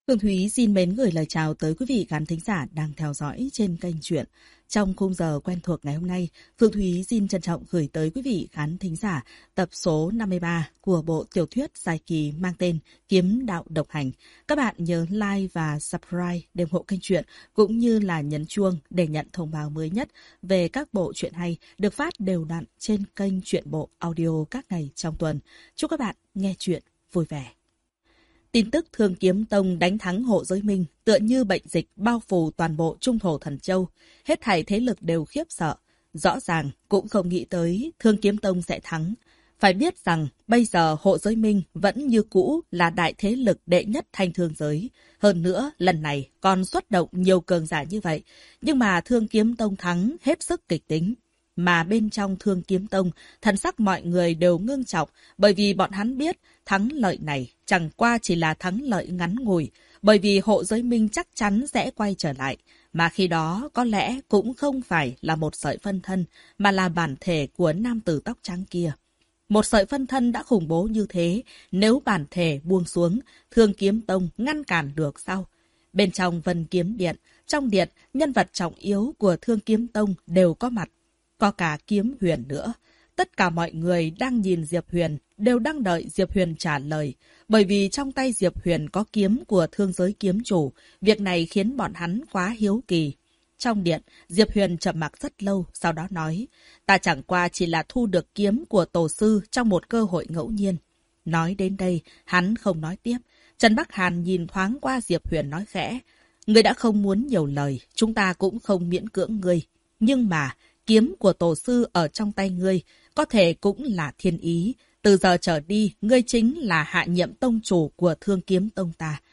Phương Thúy xin mến gửi lời chào tới quý vị khán thính giả đang theo dõi trên kênh Truyện. Trong khung giờ quen thuộc ngày hôm nay, Phương Thúy xin trân trọng gửi tới quý vị khán thính giả tập số 53 của bộ tiểu thuyết dài kỳ mang tên Kiếm Đạo Độc Hành. Các bạn nhớ like và subscribe để ủng hộ kênh Truyện cũng như là nhấn chuông để nhận thông báo mới nhất về các bộ truyện hay được phát đều đặn trên kênh Truyện Bộ Audio các ngày trong tuần. Chúc các bạn nghe truyện vui vẻ. Tin tức Thương Kiếm Tông đánh thắng Hộ Giới Minh tựa như bệnh dịch bao phủ toàn bộ trung thổ Thần Châu. Hết thảy thế lực đều khiếp sợ. Rõ ràng cũng không nghĩ tới Thương Kiếm Tông sẽ thắng. Phải biết rằng bây giờ Hộ Giới Minh vẫn như cũ là đại thế lực đệ nhất thanh thương giới. Hơn nữa lần này còn xuất động nhiều cường giả như vậy. Nhưng mà Thương Kiếm Tông thắng hết sức kịch tính. Mà bên trong Thương Kiếm Tông, thần sắc mọi người đều ngưng trọng bởi vì bọn hắn biết thắng lợi này chẳng qua chỉ là thắng lợi ngắn ngủi, bởi vì Hộ Giới Minh chắc chắn sẽ quay trở lại, mà khi đó có lẽ cũng không phải là một sợi phân thân, mà là bản thể của nam tử tóc trắng kia. Một sợi phân thân đã khủng bố như thế, nếu bản thể buông xuống, Thương Kiếm Tông ngăn cản được sao? Bên trong Vân Kiếm Điện, trong điện, nhân vật trọng yếu của Thương Kiếm Tông đều có mặt. Có cả Kiếm Huyền nữa. Tất cả mọi người đang nhìn Diệp Huyền, đều đang đợi Diệp Huyền trả lời. Bởi vì trong tay Diệp Huyền có kiếm của thương giới kiếm chủ. Việc này khiến bọn hắn quá hiếu kỳ. Trong điện, Diệp Huyền trầm mặc rất lâu, sau đó nói, ta chẳng qua chỉ là thu được kiếm của tổ sư trong một cơ hội ngẫu nhiên. Nói đến đây, hắn không nói tiếp. Trần Bắc Hàn nhìn thoáng qua Diệp Huyền nói khẽ, ngươi đã không muốn nhiều lời, chúng ta cũng không miễn cưỡng ngươi. Nhưng mà, kiếm của tổ sư ở trong tay ngươi, có thể cũng là thiên ý. Từ giờ trở đi, ngươi chính là hạ nhiệm tông chủ của Thương Kiếm Tông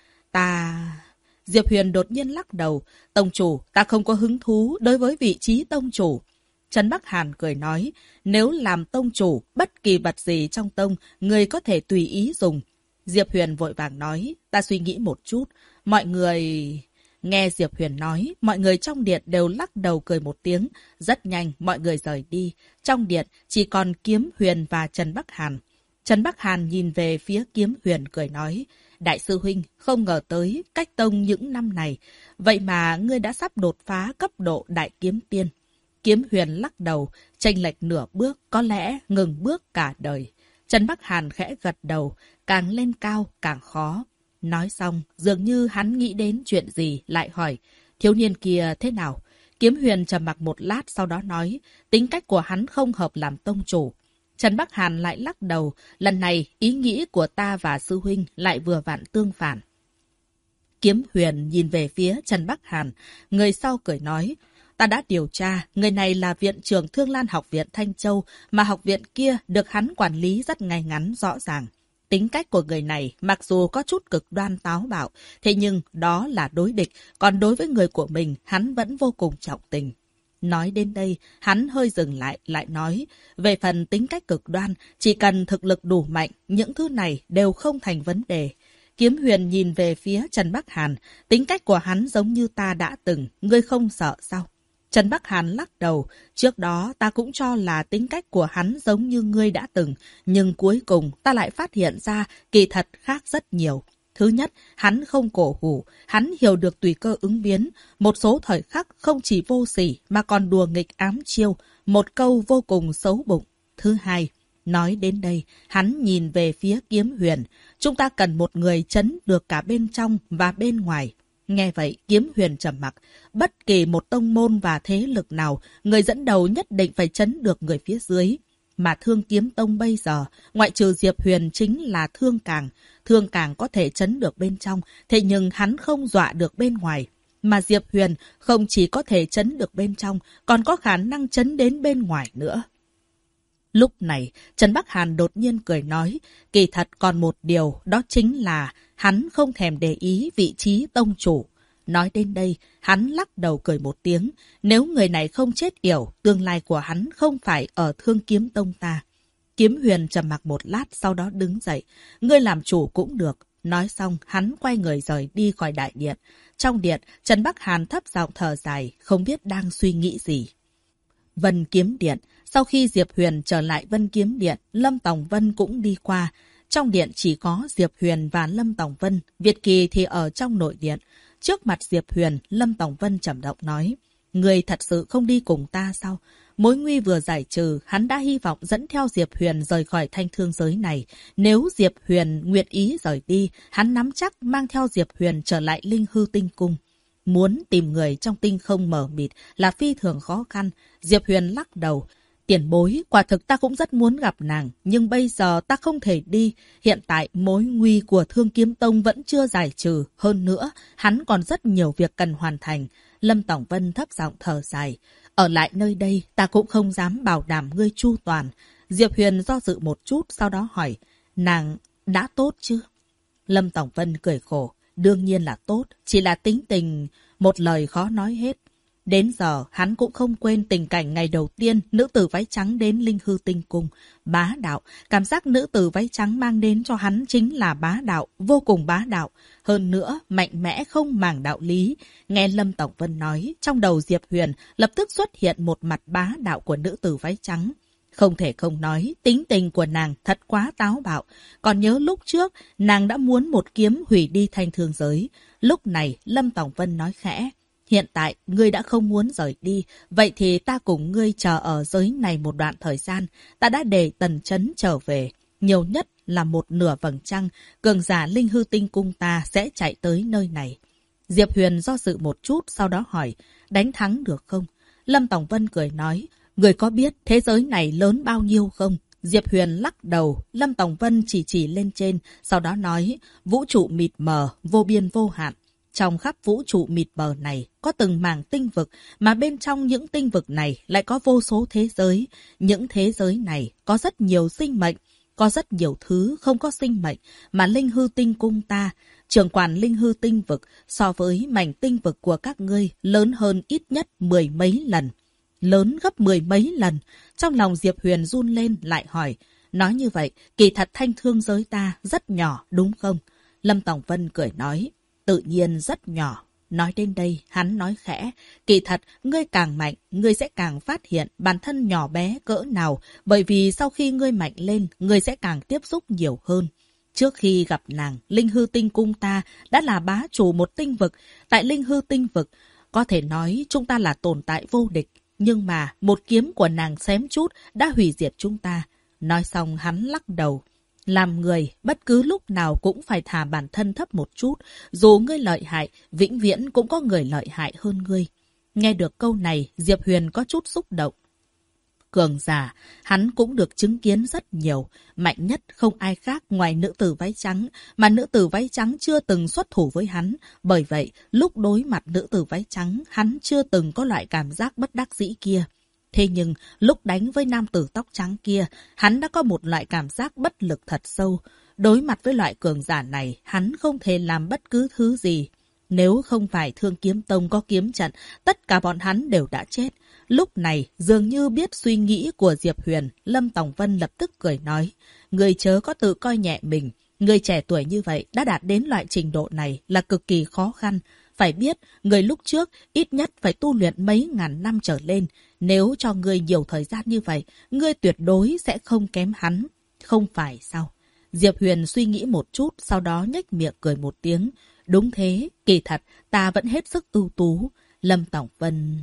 ta. Diệp Huyền đột nhiên lắc đầu. Tông chủ, ta không có hứng thú đối với vị trí tông chủ. Trần Bắc Hàn cười nói, nếu làm tông chủ, bất kỳ vật gì trong tông, ngươi có thể tùy ý dùng. Diệp Huyền vội vàng nói, ta suy nghĩ một chút. Mọi người... Nghe Diệp Huyền nói, mọi người trong điện đều lắc đầu cười một tiếng. Rất nhanh, mọi người rời đi. Trong điện, chỉ còn Kiếm Huyền và Trần Bắc Hàn. Trần Bắc Hàn nhìn về phía Kiếm Huyền cười nói, Đại sư huynh, không ngờ tới cách tông những năm này. Vậy mà ngươi đã sắp đột phá cấp độ Đại Kiếm Tiên. Kiếm Huyền lắc đầu, chênh lệch nửa bước, có lẽ ngừng bước cả đời. Trần Bắc Hàn khẽ gật đầu, càng lên cao càng khó. Nói xong, dường như hắn nghĩ đến chuyện gì, lại hỏi, thiếu niên kia thế nào? Kiếm Huyền trầm mặc một lát sau đó nói, tính cách của hắn không hợp làm tông chủ. Trần Bắc Hàn lại lắc đầu, lần này ý nghĩ của ta và sư huynh lại vừa vặn tương phản. Kiếm Huyền nhìn về phía Trần Bắc Hàn, người sau cười nói, ta đã điều tra, người này là viện trưởng Thương Lan Học viện Thanh Châu, mà học viện kia được hắn quản lý rất ngay ngắn rõ ràng. Tính cách của người này mặc dù có chút cực đoan táo bạo, thế nhưng đó là đối địch, còn đối với người của mình hắn vẫn vô cùng trọng tình. Nói đến đây, hắn hơi dừng lại nói, về phần tính cách cực đoan, chỉ cần thực lực đủ mạnh, những thứ này đều không thành vấn đề. Kiếm Huyền nhìn về phía Trần Bắc Hàn, tính cách của hắn giống như ta đã từng, ngươi không sợ sao? Trần Bắc Hàn lắc đầu, trước đó ta cũng cho là tính cách của hắn giống như ngươi đã từng, nhưng cuối cùng ta lại phát hiện ra kỳ thật khác rất nhiều. Thứ nhất, hắn không cổ hủ, hắn hiểu được tùy cơ ứng biến, một số thời khắc không chỉ vô sỉ mà còn đùa nghịch ám chiêu, một câu vô cùng xấu bụng. Thứ hai, nói đến đây, hắn nhìn về phía Kiếm Huyền, chúng ta cần một người trấn được cả bên trong và bên ngoài. Nghe vậy, Kiếm Huyền trầm mặc. Bất kỳ một tông môn và thế lực nào, người dẫn đầu nhất định phải trấn được người phía dưới. Mà Thương Kiếm Tông bây giờ, ngoại trừ Diệp Huyền chính là Thương Càng. Thương Càng có thể trấn được bên trong, thế nhưng hắn không dọa được bên ngoài. Mà Diệp Huyền không chỉ có thể trấn được bên trong, còn có khả năng trấn đến bên ngoài nữa. Lúc này, Trần Bắc Hàn đột nhiên cười nói, kỳ thật còn một điều, đó chính là hắn không thèm để ý vị trí tông chủ. Nói đến đây, hắn lắc đầu cười một tiếng, nếu người này không chết yểu, tương lai của hắn không phải ở Thương Kiếm Tông ta. Kiếm Huyền trầm mặc một lát sau đó đứng dậy, ngươi làm chủ cũng được. Nói xong, hắn quay người rời đi khỏi đại điện. Trong điện, Trần Bắc Hàn thấp giọng thở dài, không biết đang suy nghĩ gì. Vân Kiếm Điện. Sau khi Diệp Huyền trở lại Vân Kiếm Điện, Lâm Tòng Vân cũng đi qua. Trong điện chỉ có Diệp Huyền và Lâm Tòng Vân, Việt Kỳ thì ở trong nội điện. Trước mặt Diệp Huyền, Lâm Tòng Vân trầm giọng nói, người thật sự không đi cùng ta sao? Mối nguy vừa giải trừ, hắn đã hy vọng dẫn theo Diệp Huyền rời khỏi thanh thương giới này. Nếu Diệp Huyền nguyện ý rời đi, hắn nắm chắc mang theo Diệp Huyền trở lại Linh Hư Tinh Cung. Muốn tìm người trong tinh không mờ mịt là phi thường khó khăn. Diệp Huyền lắc đầu. Tiền bối, quả thực ta cũng rất muốn gặp nàng, nhưng bây giờ ta không thể đi. Hiện tại mối nguy của Thương Kiếm Tông vẫn chưa giải trừ. Hơn nữa, hắn còn rất nhiều việc cần hoàn thành. Lâm Tòng Vân thấp giọng thở dài. Ở lại nơi đây, ta cũng không dám bảo đảm ngươi chu toàn. Diệp Huyền do dự một chút, sau đó hỏi, nàng đã tốt chứ? Lâm Tòng Vân cười khổ. Đương nhiên là tốt, chỉ là tính tình, một lời khó nói hết. Đến giờ, hắn cũng không quên tình cảnh ngày đầu tiên nữ tử váy trắng đến Linh Hư Tinh Cung. Bá đạo, cảm giác nữ tử váy trắng mang đến cho hắn chính là bá đạo, vô cùng bá đạo. Hơn nữa, mạnh mẽ không màng đạo lý. Nghe Lâm Tổng Vân nói, trong đầu Diệp Huyền lập tức xuất hiện một mặt bá đạo của nữ tử váy trắng. Không thể không nói, tính tình của nàng thật quá táo bạo. Còn nhớ lúc trước, nàng đã muốn một kiếm hủy đi thanh thương giới. Lúc này, Lâm Tòng Vân nói khẽ. Hiện tại, ngươi đã không muốn rời đi. Vậy thì ta cùng ngươi chờ ở giới này một đoạn thời gian. Ta đã để Tần Chấn trở về. Nhiều nhất là một nửa vầng trăng. Cường giả Linh Hư Tinh Cung ta sẽ chạy tới nơi này. Diệp Huyền do dự một chút, sau đó hỏi. Đánh thắng được không? Lâm Tòng Vân cười nói. Người có biết thế giới này lớn bao nhiêu không? Diệp Huyền lắc đầu, Lâm Tòng Vân chỉ lên trên, sau đó nói, vũ trụ mịt mờ, vô biên vô hạn. Trong khắp vũ trụ mịt mờ này có từng mảng tinh vực, mà bên trong những tinh vực này lại có vô số thế giới. Những thế giới này có rất nhiều sinh mệnh, có rất nhiều thứ không có sinh mệnh, mà Linh Hư Tinh Cung ta, trưởng quản Linh Hư Tinh vực so với mảnh tinh vực của các ngươi lớn hơn ít nhất 10 mấy lần. Lớn gấp 10 mấy lần. Trong lòng Diệp Huyền run lên lại hỏi. Nói như vậy, kỳ thật thanh thương giới ta rất nhỏ đúng không? Lâm Tòng Vân cười nói. Tự nhiên rất nhỏ. Nói đến đây, hắn nói khẽ. Kỳ thật, ngươi càng mạnh, ngươi sẽ càng phát hiện bản thân nhỏ bé cỡ nào. Bởi vì sau khi ngươi mạnh lên, ngươi sẽ càng tiếp xúc nhiều hơn. Trước khi gặp nàng, Linh Hư Tinh Cung ta đã là bá chủ một tinh vực. Tại Linh Hư Tinh vực, có thể nói chúng ta là tồn tại vô địch. Nhưng mà một kiếm của nàng xém chút đã hủy diệt chúng ta. Nói xong hắn lắc đầu. Làm người, bất cứ lúc nào cũng phải thả bản thân thấp một chút. Dù ngươi lợi hại, vĩnh viễn cũng có người lợi hại hơn ngươi. Nghe được câu này, Diệp Huyền có chút xúc động. Cường giả, hắn cũng được chứng kiến rất nhiều. Mạnh nhất không ai khác ngoài nữ tử váy trắng, mà nữ tử váy trắng chưa từng xuất thủ với hắn. Bởi vậy, lúc đối mặt nữ tử váy trắng, hắn chưa từng có loại cảm giác bất đắc dĩ kia. Thế nhưng, lúc đánh với nam tử tóc trắng kia, hắn đã có một loại cảm giác bất lực thật sâu. Đối mặt với loại cường giả này, hắn không thể làm bất cứ thứ gì. Nếu không phải Thương Kiếm Tông có kiếm trận, tất cả bọn hắn đều đã chết. Lúc này, dường như biết suy nghĩ của Diệp Huyền, Lâm Tòng Vân lập tức cười nói. Người chớ có tự coi nhẹ mình. Người trẻ tuổi như vậy đã đạt đến loại trình độ này là cực kỳ khó khăn. Phải biết, người lúc trước ít nhất phải tu luyện mấy ngàn năm trở lên. Nếu cho người nhiều thời gian như vậy, ngươi tuyệt đối sẽ không kém hắn. Không phải sao? Diệp Huyền suy nghĩ một chút, sau đó nhếch miệng cười một tiếng. Đúng thế, kỳ thật, ta vẫn hết sức ưu tú. Lâm Tòng Vân...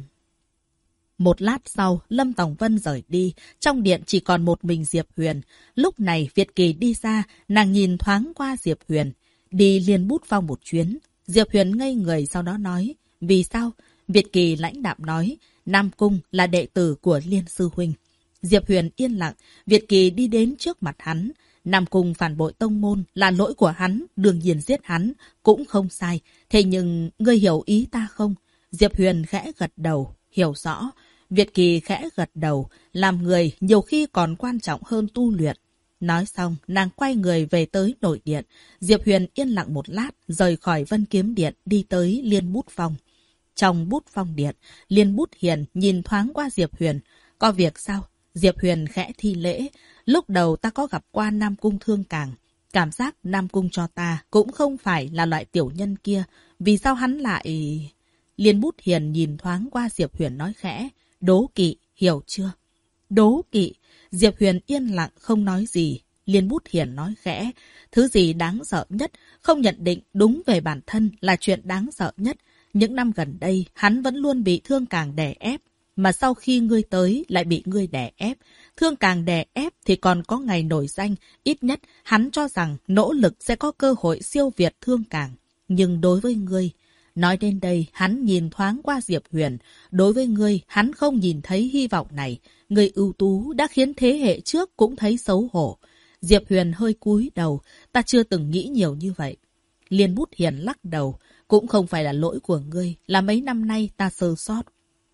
Một lát sau, Lâm Tòng Vân rời đi. Trong điện chỉ còn một mình Diệp Huyền. Lúc này Việt Kỳ đi ra, nàng nhìn thoáng qua Diệp Huyền. Đi Liên Bút Phong một chuyến. Diệp Huyền ngây người sau đó nói. Vì sao? Việt Kỳ lãnh đạm nói. Nam Cung là đệ tử của Liên Sư Huynh. Diệp Huyền yên lặng. Việt Kỳ đi đến trước mặt hắn. Nam Cung phản bội tông môn là lỗi của hắn. Đương nhiên giết hắn cũng không sai. Thế nhưng ngươi hiểu ý ta không? Diệp Huyền khẽ gật đầu. Hiểu rõ. Việt Kỳ khẽ gật đầu. Làm người nhiều khi còn quan trọng hơn tu luyện. Nói xong, nàng quay người về tới nội điện. Diệp Huyền yên lặng một lát, rời khỏi Vân Kiếm Điện, đi tới Liên Bút Phong. Trong Bút Phong Điện, Liên Bút Hiền nhìn thoáng qua Diệp Huyền. Có việc sao? Diệp Huyền khẽ thi lễ. Lúc đầu ta có gặp qua Nam Cung Thương Càng. Cảm giác Nam Cung cho ta cũng không phải là loại tiểu nhân kia. Vì sao hắn lại... Liên Bút Hiền nhìn thoáng qua Diệp Huyền nói khẽ. Đố kỵ, hiểu chưa? Đố kỵ. Diệp Huyền yên lặng không nói gì. Liên Bút Hiền nói khẽ, thứ gì đáng sợ nhất, không nhận định đúng về bản thân là chuyện đáng sợ nhất. Những năm gần đây, hắn vẫn luôn bị Thương Càng đè ép, mà sau khi ngươi tới lại bị ngươi đè ép. Thương Càng đè ép thì còn có ngày nổi danh, ít nhất hắn cho rằng nỗ lực sẽ có cơ hội siêu việt Thương Càng. Nhưng đối với ngươi, nói đến đây, hắn nhìn thoáng qua Diệp Huyền. Đối với ngươi, hắn không nhìn thấy hy vọng này. Ngươi ưu tú đã khiến thế hệ trước cũng thấy xấu hổ. Diệp Huyền hơi cúi đầu, ta chưa từng nghĩ nhiều như vậy. Liên Bút Hiền lắc đầu, cũng không phải là lỗi của ngươi, là mấy năm nay ta sơ sót.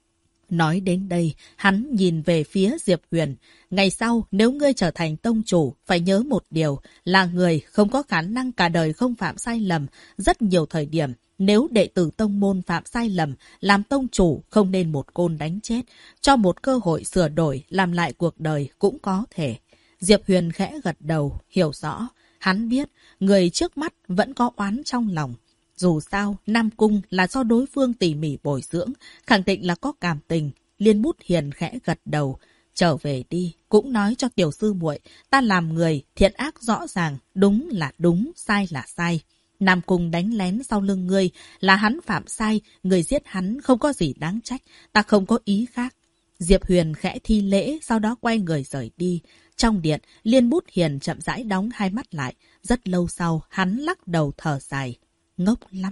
Nói đến đây, hắn nhìn về phía Diệp Huyền. Ngày sau, nếu ngươi trở thành tông chủ, phải nhớ một điều, là người không có khả năng cả đời không phạm sai lầm. Rất nhiều thời điểm, nếu đệ tử tông môn phạm sai lầm, làm tông chủ không nên một côn đánh chết. Cho một cơ hội sửa đổi, làm lại cuộc đời cũng có thể. Diệp Huyền khẽ gật đầu, hiểu rõ. Hắn biết, người trước mắt vẫn có oán trong lòng. Dù sao, Nam Cung là do đối phương tỉ mỉ bồi dưỡng, khẳng định là có cảm tình. Liên Bút Hiền khẽ gật đầu. Trở về đi, cũng nói cho tiểu sư muội, ta làm người, thiện ác rõ ràng, đúng là đúng, sai là sai. Nam Cung đánh lén sau lưng ngươi, là hắn phạm sai, người giết hắn không có gì đáng trách, ta không có ý khác. Diệp Huyền khẽ thi lễ, sau đó quay người rời đi. Trong điện, Liên Bút Hiền chậm rãi đóng hai mắt lại. Rất lâu sau, hắn lắc đầu thở dài. Ngốc lắm.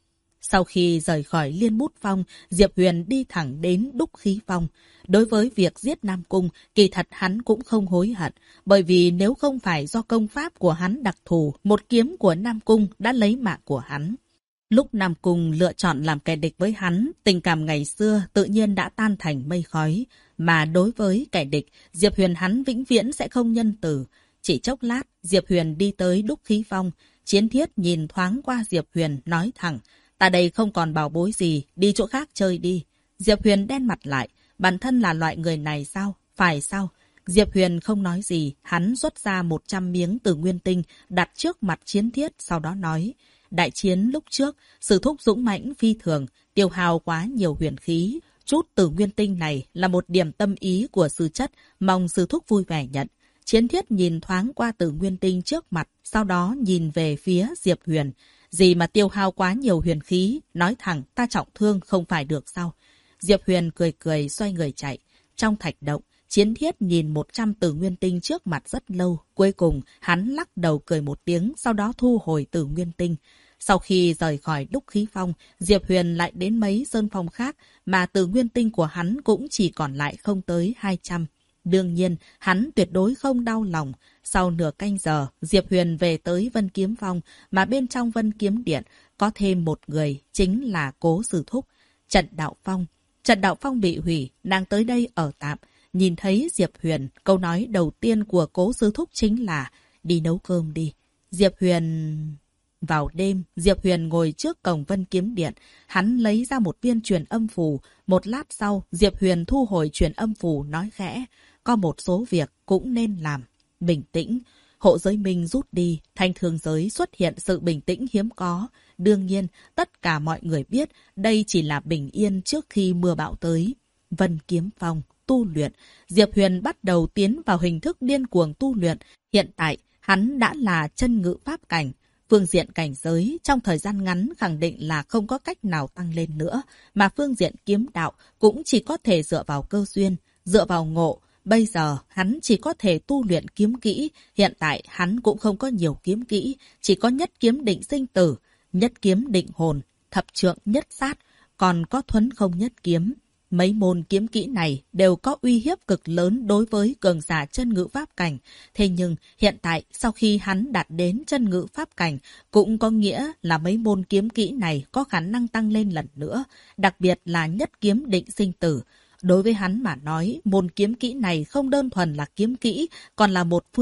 Sau khi rời khỏi Liên Bút Phong, Diệp Huyền đi thẳng đến Đúc Khí Phong. Đối với việc giết Nam Cung, kỳ thật hắn cũng không hối hận. Bởi vì nếu không phải do công pháp của hắn đặc thù, một kiếm của Nam Cung đã lấy mạng của hắn. Lúc Nam Cung lựa chọn làm kẻ địch với hắn, tình cảm ngày xưa tự nhiên đã tan thành mây khói. Mà đối với kẻ địch, Diệp Huyền hắn vĩnh viễn sẽ không nhân từ. Chỉ chốc lát, Diệp Huyền đi tới Đúc Khí Phong. Chiến Thiết nhìn thoáng qua Diệp Huyền, nói thẳng, ta đây không còn bảo bối gì, đi chỗ khác chơi đi. Diệp Huyền đen mặt lại, bản thân là loại người này sao? Phải sao? Diệp Huyền không nói gì, hắn xuất ra 100 miếng từ nguyên tinh, đặt trước mặt Chiến Thiết, sau đó nói, đại chiến lúc trước, Sử Thúc dũng mãnh phi thường, tiêu hao quá nhiều huyền khí. Chút từ nguyên tinh này là một điểm tâm ý của sư chất, mong Sư Thúc vui vẻ nhận. Chiến Thiết nhìn thoáng qua từ nguyên tinh trước mặt, sau đó nhìn về phía Diệp Huyền. Gì mà tiêu hao quá nhiều huyền khí, nói thẳng ta trọng thương không phải được sao? Diệp Huyền cười cười xoay người chạy. Trong thạch động, Chiến Thiết nhìn 100 từ nguyên tinh trước mặt rất lâu. Cuối cùng, hắn lắc đầu cười một tiếng, sau đó thu hồi từ nguyên tinh. Sau khi rời khỏi Đúc Khí Phong, Diệp Huyền lại đến mấy sơn phong khác, mà từ nguyên tinh của hắn cũng chỉ còn lại không tới 200. Đương nhiên, hắn tuyệt đối không đau lòng. Sau nửa canh giờ, Diệp Huyền về tới Vân Kiếm Phong, mà bên trong Vân Kiếm Điện có thêm một người, chính là Cố Sư Thúc, Trận Đạo Phong. Trận Đạo Phong bị hủy, nàng tới đây ở tạm. Nhìn thấy Diệp Huyền, câu nói đầu tiên của Cố Sư Thúc chính là đi nấu cơm đi. Diệp Huyền... Vào đêm, Diệp Huyền ngồi trước cổng Vân Kiếm Điện. Hắn lấy ra một viên truyền âm phù. Một lát sau, Diệp Huyền thu hồi truyền âm phù nói khẽ. Có một số việc cũng nên làm. Bình tĩnh. Hộ giới minh rút đi. Thanh thương giới xuất hiện sự bình tĩnh hiếm có. Đương nhiên, tất cả mọi người biết đây chỉ là bình yên trước khi mưa bão tới. Vân Kiếm Phong, tu luyện. Diệp Huyền bắt đầu tiến vào hình thức điên cuồng tu luyện. Hiện tại, hắn đã là chân ngự pháp cảnh. Phương diện cảnh giới trong thời gian ngắn khẳng định là không có cách nào tăng lên nữa, mà phương diện kiếm đạo cũng chỉ có thể dựa vào cơ duyên, dựa vào ngộ. Bây giờ hắn chỉ có thể tu luyện kiếm kỹ, hiện tại hắn cũng không có nhiều kiếm kỹ, chỉ có nhất kiếm định sinh tử, nhất kiếm định hồn, thập trượng nhất sát, còn có thuấn không nhất kiếm. Mấy môn kiếm kỹ này đều có uy hiếp cực lớn đối với cường giả chân ngự pháp cảnh. Thế nhưng hiện tại sau khi hắn đạt đến chân ngự pháp cảnh cũng có nghĩa là mấy môn kiếm kỹ này có khả năng tăng lên lần nữa. Đặc biệt là nhất kiếm định sinh tử. Đối với hắn mà nói, môn kiếm kỹ này không đơn thuần là kiếm kỹ, còn là một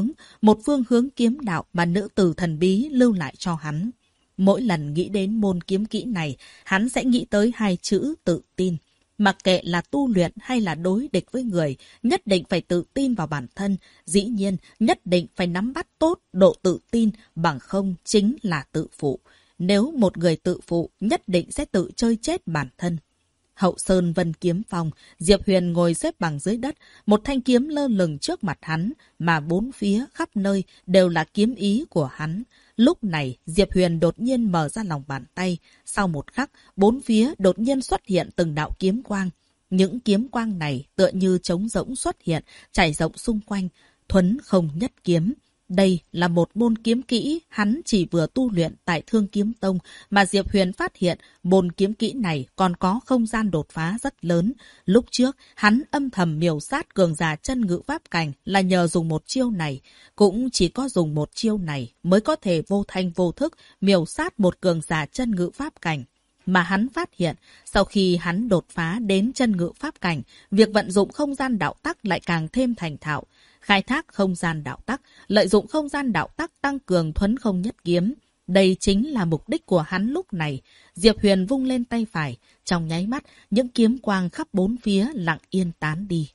phương hướng kiếm đạo mà nữ tử thần bí lưu lại cho hắn. Mỗi lần nghĩ đến môn kiếm kỹ này, hắn sẽ nghĩ tới hai chữ tự tin. Mặc kệ là tu luyện hay là đối địch với người, nhất định phải tự tin vào bản thân. Dĩ nhiên, nhất định phải nắm bắt tốt độ tự tin, bằng không chính là tự phụ. Nếu một người tự phụ, nhất định sẽ tự chơi chết bản thân. Hậu Sơn Vân Kiếm Phòng, Diệp Huyền ngồi xếp bằng dưới đất, một thanh kiếm lơ lửng trước mặt hắn, mà bốn phía khắp nơi đều là kiếm ý của hắn. Lúc này, Diệp Huyền đột nhiên mở ra lòng bàn tay. Sau một khắc, bốn phía đột nhiên xuất hiện từng đạo kiếm quang. Những kiếm quang này tựa như trống rỗng xuất hiện, trải rộng xung quanh. Thuấn không nhất kiếm. Đây là một môn kiếm kỹ hắn chỉ vừa tu luyện tại Thương Kiếm Tông, mà Diệp Huyền phát hiện môn kiếm kỹ này còn có không gian đột phá rất lớn. Lúc trước, hắn âm thầm miểu sát cường giả chân ngự pháp cảnh là nhờ dùng một chiêu này. Cũng chỉ có dùng một chiêu này mới có thể vô thanh vô thức miểu sát một cường giả chân ngự pháp cảnh. Mà hắn phát hiện, sau khi hắn đột phá đến chân ngự pháp cảnh, việc vận dụng không gian đạo tắc lại càng thêm thành thạo. Khai thác không gian đạo tắc, lợi dụng không gian đạo tắc tăng cường thuấn không nhất kiếm. Đây chính là mục đích của hắn lúc này. Diệp Huyền vung lên tay phải, trong nháy mắt, những kiếm quang khắp bốn phía lặng yên tán đi.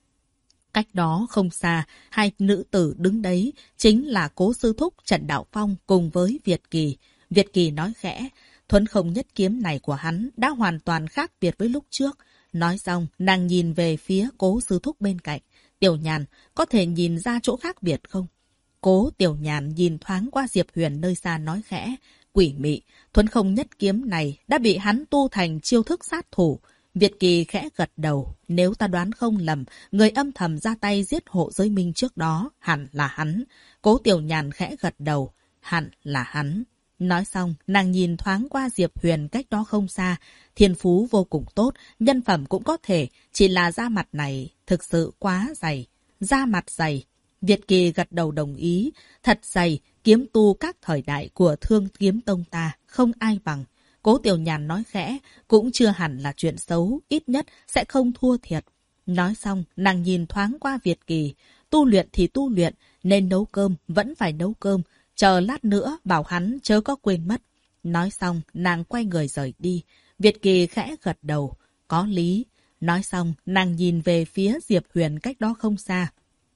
Cách đó không xa, hai nữ tử đứng đấy, chính là Cố sư thúc Trần Đạo Phong cùng với Việt Kỳ. Việt Kỳ nói khẽ, thuấn không nhất kiếm này của hắn đã hoàn toàn khác biệt với lúc trước. Nói xong, nàng nhìn về phía Cố sư thúc bên cạnh. Tiểu Nhàn, có thể nhìn ra chỗ khác biệt không? Cố Tiểu Nhàn nhìn thoáng qua Diệp Huyền nơi xa nói khẽ. Quỷ mị, thuấn không nhất kiếm này đã bị hắn tu thành chiêu thức sát thủ. Việt Kỳ khẽ gật đầu. Nếu ta đoán không lầm, người âm thầm ra tay giết Hộ Giới Minh trước đó hẳn là hắn. Cố Tiểu Nhàn khẽ gật đầu. Hẳn là hắn. Nói xong, nàng nhìn thoáng qua Diệp Huyền cách đó không xa. Thiên phú vô cùng tốt, nhân phẩm cũng có thể, chỉ là da mặt này thực sự quá dày. Da mặt dày. Việt Kỳ gật đầu đồng ý. Thật dày, kiếm tu các thời đại của Thương Kiếm Tông ta, không ai bằng. Cố Tiểu Nhàn nói khẽ, cũng chưa hẳn là chuyện xấu, ít nhất sẽ không thua thiệt. Nói xong, nàng nhìn thoáng qua Việt Kỳ. Tu luyện thì tu luyện, nên nấu cơm, vẫn phải nấu cơm. Chờ lát nữa bảo hắn chớ có quên mất. Nói xong, nàng quay người rời đi. Việt Kỳ khẽ gật đầu. Có lý. Nói xong, nàng nhìn về phía Diệp Huyền cách đó không xa.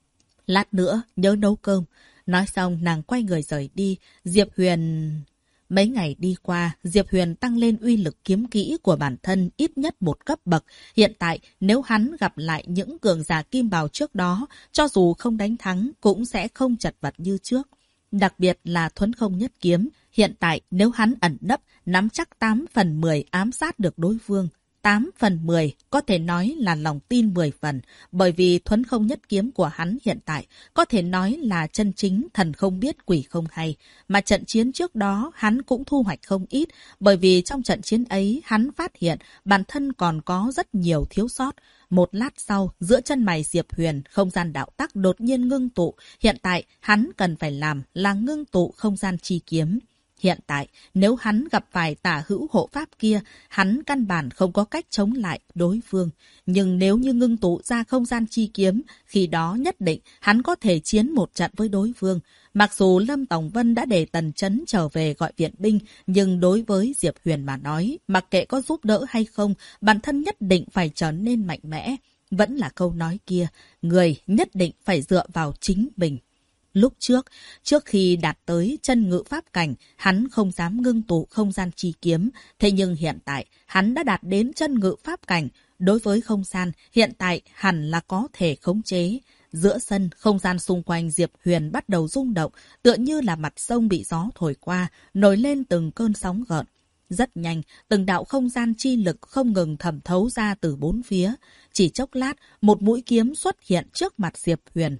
Lát nữa, nhớ nấu cơm. Nói xong, nàng quay người rời đi. Diệp Huyền... Mấy ngày đi qua, Diệp Huyền tăng lên uy lực kiếm kỹ của bản thân ít nhất một cấp bậc. Hiện tại, nếu hắn gặp lại những cường giả kim bào trước đó, cho dù không đánh thắng, cũng sẽ không chật vật như trước. Đặc biệt là thuấn không nhất kiếm. Hiện tại, nếu hắn ẩn nấp, nắm chắc 8 phần 10 ám sát được đối phương. 8 phần 10 có thể nói là lòng tin 10 phần, bởi vì thuấn không nhất kiếm của hắn hiện tại có thể nói là chân chính thần không biết quỷ không hay. Mà trận chiến trước đó hắn cũng thu hoạch không ít, bởi vì trong trận chiến ấy hắn phát hiện bản thân còn có rất nhiều thiếu sót. Một lát sau, giữa chân mày Diệp Huyền, không gian đạo tắc đột nhiên ngưng tụ. Hiện tại, hắn cần phải làm là ngưng tụ không gian chi kiếm. Hiện tại, nếu hắn gặp phải tả hữu hộ pháp kia, hắn căn bản không có cách chống lại đối phương. Nhưng nếu như ngưng tụ ra không gian chi kiếm, khi đó nhất định hắn có thể chiến một trận với đối phương. Mặc dù Lâm Tòng Vân đã để Tần Chấn trở về gọi viện binh, nhưng đối với Diệp Huyền mà nói, mặc kệ có giúp đỡ hay không, bản thân nhất định phải trở nên mạnh mẽ. Vẫn là câu nói kia, người nhất định phải dựa vào chính mình. Lúc trước khi đạt tới chân ngự pháp cảnh, hắn không dám ngưng tụ không gian chi kiếm. Thế nhưng hiện tại, hắn đã đạt đến chân ngự pháp cảnh. Đối với không gian, hiện tại hẳn là có thể khống chế. Giữa sân, không gian xung quanh Diệp Huyền bắt đầu rung động, tựa như là mặt sông bị gió thổi qua, nổi lên từng cơn sóng gợn. Rất nhanh, từng đạo không gian chi lực không ngừng thẩm thấu ra từ bốn phía. Chỉ chốc lát, một mũi kiếm xuất hiện trước mặt Diệp Huyền.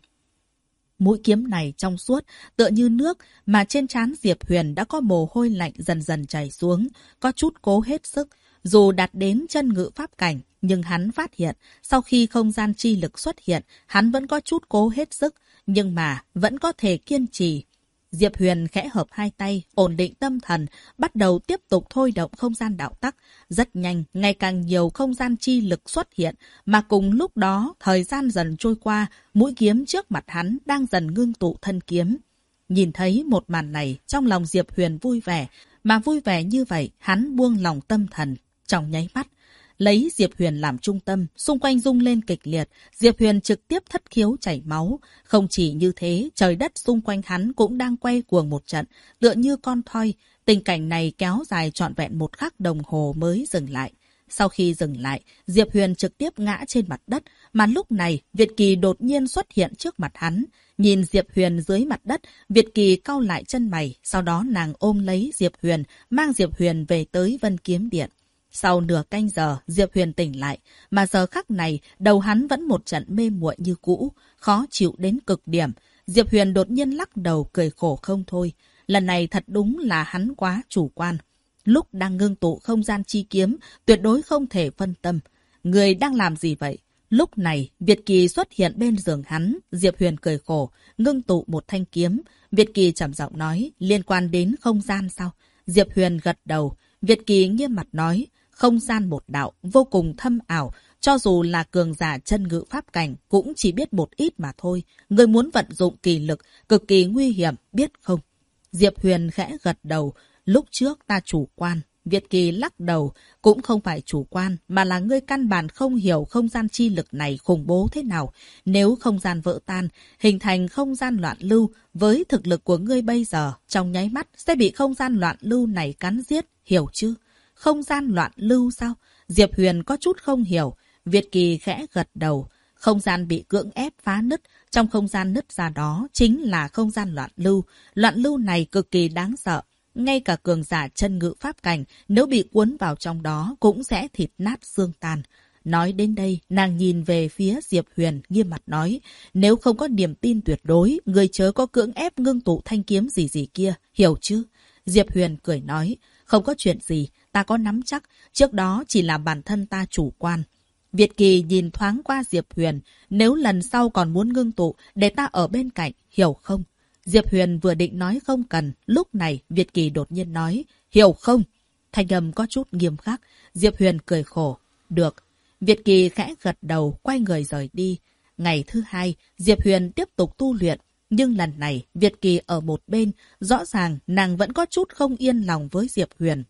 Mũi kiếm này trong suốt, tựa như nước, mà trên trán Diệp Huyền đã có mồ hôi lạnh dần dần chảy xuống, có chút cố hết sức. Dù đạt đến chân ngự pháp cảnh, nhưng hắn phát hiện, sau khi không gian chi lực xuất hiện, hắn vẫn có chút cố hết sức, nhưng mà vẫn có thể kiên trì. Diệp Huyền khẽ hợp hai tay, ổn định tâm thần, bắt đầu tiếp tục thôi động không gian đạo tắc. Rất nhanh, ngày càng nhiều không gian chi lực xuất hiện, mà cùng lúc đó, thời gian dần trôi qua, mũi kiếm trước mặt hắn đang dần ngưng tụ thân kiếm. Nhìn thấy một màn này, trong lòng Diệp Huyền vui vẻ, mà vui vẻ như vậy, hắn buông lòng tâm thần. Trong nháy mắt, lấy Diệp Huyền làm trung tâm, xung quanh rung lên kịch liệt, Diệp Huyền trực tiếp thất khiếu chảy máu. Không chỉ như thế, trời đất xung quanh hắn cũng đang quay cuồng một trận, tựa như con thoi. Tình cảnh này kéo dài trọn vẹn 1 khắc đồng hồ mới dừng lại. Sau khi dừng lại, Diệp Huyền trực tiếp ngã trên mặt đất, mà lúc này Việt Kỳ đột nhiên xuất hiện trước mặt hắn. Nhìn Diệp Huyền dưới mặt đất, Việt Kỳ cau lại chân mày, sau đó nàng ôm lấy Diệp Huyền, mang Diệp Huyền về tới Vân Kiếm Điện. Sau nửa canh giờ, Diệp Huyền tỉnh lại, mà giờ khắc này, đầu hắn vẫn một trận mê muội như cũ, khó chịu đến cực điểm. Diệp Huyền đột nhiên lắc đầu cười khổ không thôi. Lần này thật đúng là hắn quá chủ quan. Lúc đang ngưng tụ không gian chi kiếm, tuyệt đối không thể phân tâm. Người đang làm gì vậy? Lúc này, Việt Kỳ xuất hiện bên giường hắn. Diệp Huyền cười khổ, ngưng tụ một thanh kiếm. Việt Kỳ trầm giọng nói, liên quan đến không gian sao? Diệp Huyền gật đầu. Việt Kỳ nghiêm mặt nói, không gian một đạo, vô cùng thâm ảo. Cho dù là cường giả chân ngự pháp cảnh, cũng chỉ biết một ít mà thôi. Người muốn vận dụng kỳ lực, cực kỳ nguy hiểm, biết không? Diệp Huyền khẽ gật đầu. Lúc trước ta chủ quan. Việt Kỳ lắc đầu, cũng không phải chủ quan, mà là ngươi căn bản không hiểu không gian chi lực này khủng bố thế nào. Nếu không gian vỡ tan, hình thành không gian loạn lưu, với thực lực của ngươi bây giờ, trong nháy mắt sẽ bị không gian loạn lưu này cắn giết, hiểu chứ? Không gian loạn lưu sao? Diệp Huyền có chút không hiểu. Việt Kỳ khẽ gật đầu. Không gian bị cưỡng ép phá nứt, trong không gian nứt ra đó chính là không gian loạn lưu. Loạn lưu này cực kỳ đáng sợ. Ngay cả cường giả chân ngự pháp cảnh, nếu bị cuốn vào trong đó cũng sẽ thịt nát xương tan. Nói đến đây, nàng nhìn về phía Diệp Huyền, nghiêm mặt nói, nếu không có niềm tin tuyệt đối, người chớ có cưỡng ép ngưng tụ thanh kiếm gì kia, hiểu chứ? Diệp Huyền cười nói, không có chuyện gì, ta có nắm chắc, trước đó chỉ là bản thân ta chủ quan. Việt Kỳ nhìn thoáng qua Diệp Huyền, nếu lần sau còn muốn ngưng tụ, để ta ở bên cạnh, hiểu không? Diệp Huyền vừa định nói không cần, lúc này Việt Kỳ đột nhiên nói, hiểu không? Thanh âm có chút nghiêm khắc, Diệp Huyền cười khổ, được. Việt Kỳ khẽ gật đầu, quay người rời đi. Ngày thứ hai, Diệp Huyền tiếp tục tu luyện, nhưng lần này Việt Kỳ ở một bên, rõ ràng nàng vẫn có chút không yên lòng với Diệp Huyền.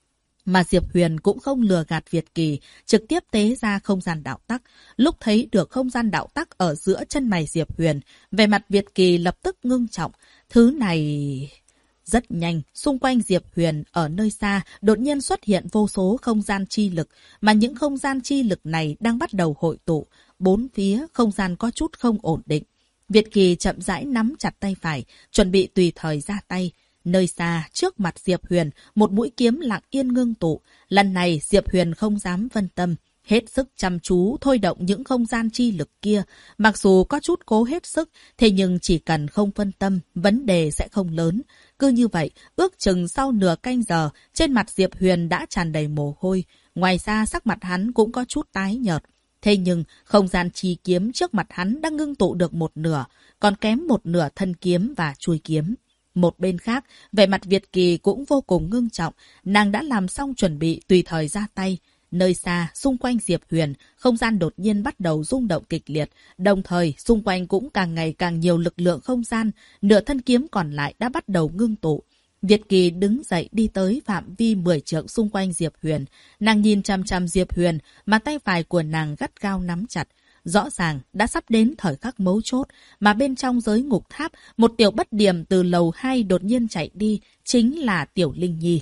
Mà Diệp Huyền cũng không lừa gạt Việt Kỳ, trực tiếp tế ra không gian đạo tắc. Lúc thấy được không gian đạo tắc ở giữa chân mày Diệp Huyền, vẻ mặt Việt Kỳ lập tức ngưng trọng. Thứ này... Rất nhanh, xung quanh Diệp Huyền ở nơi xa đột nhiên xuất hiện vô số không gian chi lực, mà những không gian chi lực này đang bắt đầu hội tụ. Bốn phía không gian có chút không ổn định. Việt Kỳ chậm rãi nắm chặt tay phải, chuẩn bị tùy thời ra tay. Nơi xa, trước mặt Diệp Huyền, một mũi kiếm lặng yên ngưng tụ. Lần này Diệp Huyền không dám phân tâm, hết sức chăm chú thôi động những không gian chi lực kia. Mặc dù có chút cố hết sức, thế nhưng chỉ cần không phân tâm, vấn đề sẽ không lớn. Cứ như vậy, ước chừng sau nửa canh giờ, trên mặt Diệp Huyền đã tràn đầy mồ hôi. Ngoài ra sắc mặt hắn cũng có chút tái nhợt. Thế nhưng, không gian chi kiếm trước mặt hắn đang ngưng tụ được một nửa, còn kém một nửa thân kiếm và chuôi kiếm. Một bên khác, vẻ mặt Việt Kỳ cũng vô cùng ngưng trọng, nàng đã làm xong chuẩn bị tùy thời ra tay. Nơi xa, xung quanh Diệp Huyền, không gian đột nhiên bắt đầu rung động kịch liệt, đồng thời xung quanh cũng càng ngày càng nhiều lực lượng không gian, nửa thân kiếm còn lại đã bắt đầu ngưng tụ. Việt Kỳ đứng dậy đi tới phạm vi 10 trượng xung quanh Diệp Huyền, nàng nhìn chằm chằm Diệp Huyền, mà tay phải của nàng gắt gao nắm chặt. Rõ ràng đã sắp đến thời khắc mấu chốt, mà bên trong giới ngục tháp, một tiểu bất điểm từ lầu 2 đột nhiên chạy đi, chính là Tiểu Linh Nhi.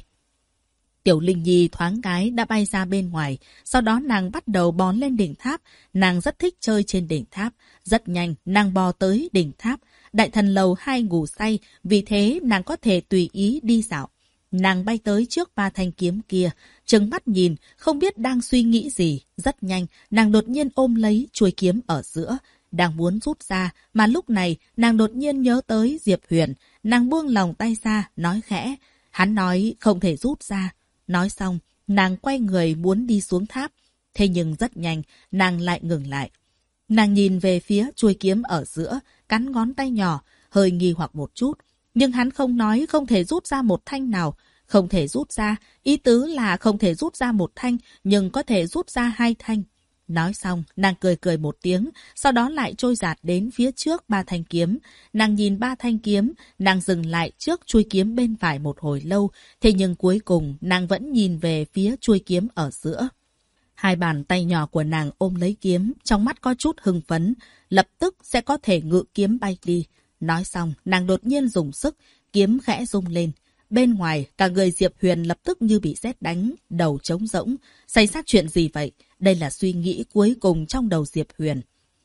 Tiểu Linh Nhi thoáng cái đã bay ra bên ngoài, sau đó nàng bắt đầu bò lên đỉnh tháp, nàng rất thích chơi trên đỉnh tháp, rất nhanh nàng bò tới đỉnh tháp, đại thần lầu 2 ngủ say, vì thế nàng có thể tùy ý đi dạo. Nàng bay tới trước ba thanh kiếm kia, trừng mắt nhìn, không biết đang suy nghĩ gì. Rất nhanh, nàng đột nhiên ôm lấy chuôi kiếm ở giữa, đang muốn rút ra, mà lúc này nàng đột nhiên nhớ tới Diệp Huyền. Nàng buông lòng tay ra, nói khẽ, hắn nói không thể rút ra. Nói xong, nàng quay người muốn đi xuống tháp. Thế nhưng rất nhanh, nàng lại ngừng lại. Nàng nhìn về phía chuôi kiếm ở giữa, cắn ngón tay nhỏ, hơi nghi hoặc một chút. Nhưng hắn không nói không thể rút ra một thanh nào. Không thể rút ra, ý tứ là không thể rút ra một thanh, nhưng có thể rút ra hai thanh. Nói xong, nàng cười cười một tiếng, sau đó lại trôi dạt đến phía trước ba thanh kiếm. Nàng nhìn ba thanh kiếm, nàng dừng lại trước chuôi kiếm bên phải một hồi lâu, thế nhưng cuối cùng nàng vẫn nhìn về phía chuôi kiếm ở giữa. Hai bàn tay nhỏ của nàng ôm lấy kiếm, trong mắt có chút hưng phấn, lập tức sẽ có thể ngự kiếm bay đi. Nói xong, nàng đột nhiên dùng sức, kiếm khẽ rung lên. bên ngoài, cả người Diệp Huyền lập tức như bị sét đánh, đầu trống rỗng. Xảy ra chuyện gì vậy? Đây là suy nghĩ cuối cùng trong đầu Diệp Huyền.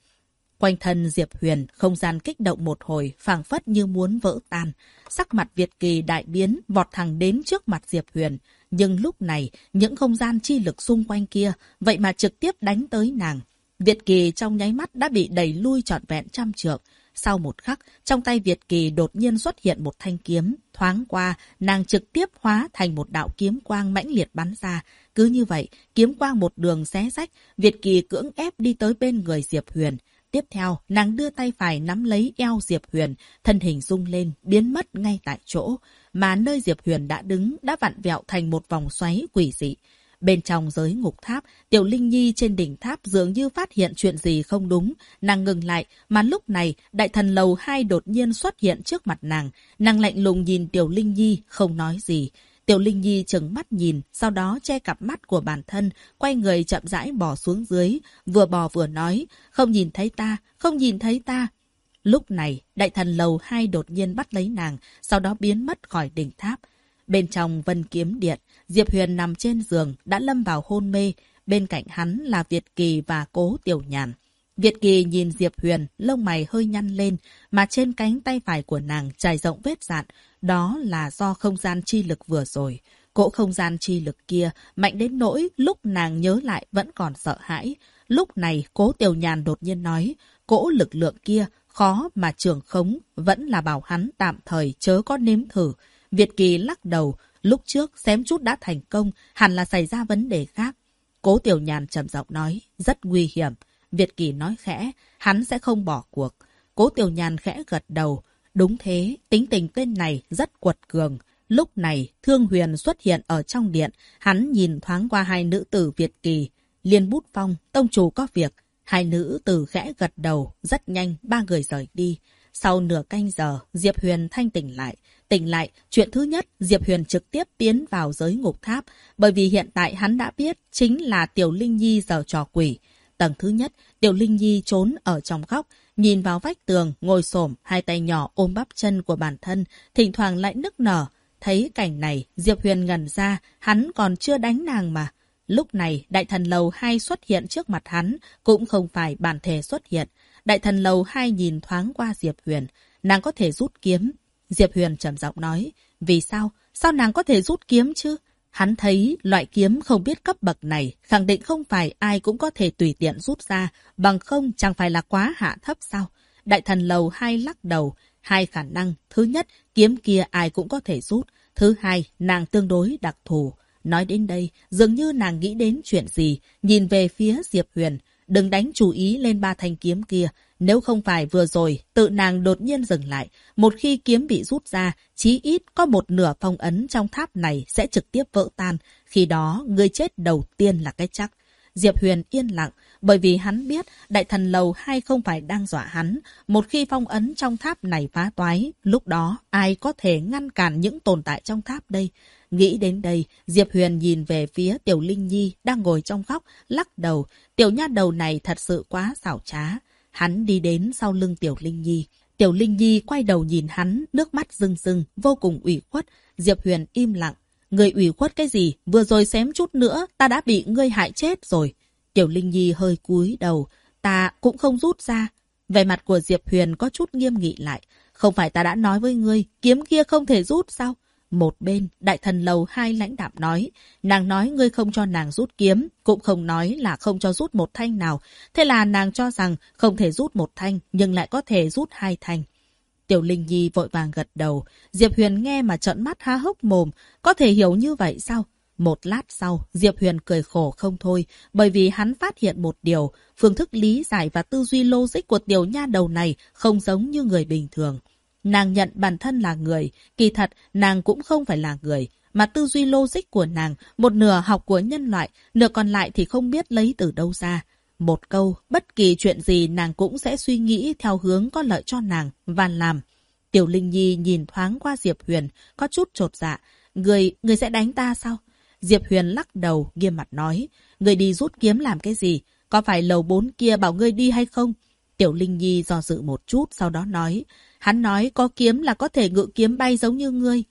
Quanh thân Diệp Huyền, không gian kích động một hồi, phảng phất như muốn vỡ tan. Sắc mặt Việt Kỳ đại biến, vọt thẳng đến trước mặt Diệp Huyền. Nhưng lúc này, những không gian chi lực xung quanh kia, vậy mà trực tiếp đánh tới nàng. Việt Kỳ trong nháy mắt đã bị đẩy lui trọn vẹn 100 trượng. Sau một khắc, trong tay Việt Kỳ đột nhiên xuất hiện một thanh kiếm. Thoáng qua, nàng trực tiếp hóa thành một đạo kiếm quang mãnh liệt bắn ra. Cứ như vậy, kiếm quang một đường xé rách, Việt Kỳ cưỡng ép đi tới bên người Diệp Huyền. Tiếp theo, nàng đưa tay phải nắm lấy eo Diệp Huyền, thân hình rung lên, biến mất ngay tại chỗ. Mà nơi Diệp Huyền đã đứng đã vặn vẹo thành một vòng xoáy quỷ dị. Bên trong giới ngục tháp, Tiểu Linh Nhi trên đỉnh tháp dường như phát hiện chuyện gì không đúng. Nàng ngừng lại, mà lúc này, Đại Thần Lầu 2 đột nhiên xuất hiện trước mặt nàng. Nàng lạnh lùng nhìn Tiểu Linh Nhi, không nói gì. Tiểu Linh Nhi trừng mắt nhìn, sau đó che cặp mắt của bản thân, quay người chậm rãi bò xuống dưới, vừa bò vừa nói, không nhìn thấy ta, không nhìn thấy ta. Lúc này, Đại Thần Lầu 2 đột nhiên bắt lấy nàng, sau đó biến mất khỏi đỉnh tháp. Bên trong Vân Kiếm Điện, Diệp Huyền nằm trên giường, đã lâm vào hôn mê. Bên cạnh hắn là Việt Kỳ và Cố Tiểu Nhàn. Việt Kỳ nhìn Diệp Huyền, lông mày hơi nhăn lên, mà trên cánh tay phải của nàng trải rộng vết dạn. Đó là do không gian chi lực vừa rồi. Cỗ không gian chi lực kia mạnh đến nỗi lúc nàng nhớ lại vẫn còn sợ hãi. Lúc này Cố Tiểu Nhàn đột nhiên nói, cỗ lực lượng kia khó mà trường khống, vẫn là bảo hắn tạm thời chớ có nếm thử. Việt Kỳ lắc đầu, lúc trước xém chút đã thành công, hẳn là xảy ra vấn đề khác. Cố Tiểu Nhàn trầm giọng nói, rất nguy hiểm. Việt Kỳ nói khẽ, hắn sẽ không bỏ cuộc. Cố Tiểu Nhàn khẽ gật đầu. Đúng thế, tính tình tên này rất quật cường. Lúc này, Thương Huyền xuất hiện ở trong điện. Hắn nhìn thoáng qua hai nữ tử Việt Kỳ. Liên Bút Phong, tông chủ có việc. Hai nữ tử khẽ gật đầu, rất nhanh, ba người rời đi. Sau nửa canh giờ, Diệp Huyền thanh tỉnh lại. Tỉnh lại, chuyện thứ nhất, Diệp Huyền trực tiếp tiến vào giới ngục tháp. Bởi vì hiện tại hắn đã biết chính là Tiểu Linh Nhi giở trò quỷ. Tầng thứ nhất, Tiểu Linh Nhi trốn ở trong góc, nhìn vào vách tường, ngồi xổm, hai tay nhỏ ôm bắp chân của bản thân, thỉnh thoảng lại nức nở. Thấy cảnh này, Diệp Huyền ngẩn ra, hắn còn chưa đánh nàng mà. Lúc này, Đại Thần Lầu 2 xuất hiện trước mặt hắn, cũng không phải bản thể xuất hiện. Đại Thần Lầu 2 nhìn thoáng qua Diệp Huyền, nàng có thể rút kiếm. Diệp Huyền trầm giọng nói, vì sao? Sao nàng có thể rút kiếm chứ? Hắn thấy loại kiếm không biết cấp bậc này, khẳng định không phải ai cũng có thể tùy tiện rút ra, bằng không chẳng phải là quá hạ thấp sao? Đại Thần Lầu 2 lắc đầu, hai khả năng. Thứ nhất, kiếm kia ai cũng có thể rút. Thứ hai, nàng tương đối đặc thù. Nói đến đây, dường như nàng nghĩ đến chuyện gì, nhìn về phía Diệp Huyền. Đừng đánh chú ý lên ba thanh kiếm kia. Nếu không phải vừa rồi, tự nàng đột nhiên dừng lại. Một khi kiếm bị rút ra, chí ít có một nửa phong ấn trong tháp này sẽ trực tiếp vỡ tan. Khi đó, người chết đầu tiên là cái chắc. Diệp Huyền yên lặng, bởi vì hắn biết Đại Thần Lầu 2 không phải đang dọa hắn. Một khi phong ấn trong tháp này phá toái, lúc đó ai có thể ngăn cản những tồn tại trong tháp đây? Nghĩ đến đây, Diệp Huyền nhìn về phía Tiểu Linh Nhi đang ngồi trong góc, lắc đầu. Tiểu nha đầu này thật sự quá xảo trá. Hắn đi đến sau lưng Tiểu Linh Nhi. Tiểu Linh Nhi quay đầu nhìn hắn, nước mắt rưng rưng, vô cùng ủy khuất. Diệp Huyền im lặng. Ngươi ủy khuất cái gì? Vừa rồi xém chút nữa, ta đã bị ngươi hại chết rồi. Tiểu Linh Nhi hơi cúi đầu. Ta cũng không rút ra. Vẻ mặt của Diệp Huyền có chút nghiêm nghị lại. Không phải ta đã nói với ngươi, kiếm kia không thể rút sao? Một bên, Đại Thần Lầu 2 lãnh đạm nói. Nàng nói ngươi không cho nàng rút kiếm, cũng không nói là không cho rút một thanh nào. Thế là nàng cho rằng không thể rút một thanh, nhưng lại có thể rút hai thanh. Tiểu Linh Nhi vội vàng gật đầu. Diệp Huyền nghe mà trợn mắt há hốc mồm. Có thể hiểu như vậy sao? Một lát sau, Diệp Huyền cười khổ không thôi, bởi vì hắn phát hiện một điều. Phương thức lý giải và tư duy logic của tiểu nha đầu này không giống như người bình thường. Nàng nhận bản thân là người, kỳ thật nàng cũng không phải là người. Mà tư duy logic của nàng, một nửa học của nhân loại, nửa còn lại thì không biết lấy từ đâu ra. Một câu, bất kỳ chuyện gì nàng cũng sẽ suy nghĩ theo hướng có lợi cho nàng và làm. Tiểu Linh Nhi nhìn thoáng qua Diệp Huyền, có chút chột dạ. Người sẽ đánh ta sao? Diệp Huyền lắc đầu, nghiêm mặt nói. Người đi rút kiếm làm cái gì? Có phải lầu 4 kia bảo ngươi đi hay không? Tiểu Linh Nhi do dự một chút, sau đó nói. Hắn nói có kiếm là có thể ngự kiếm bay giống như ngươi.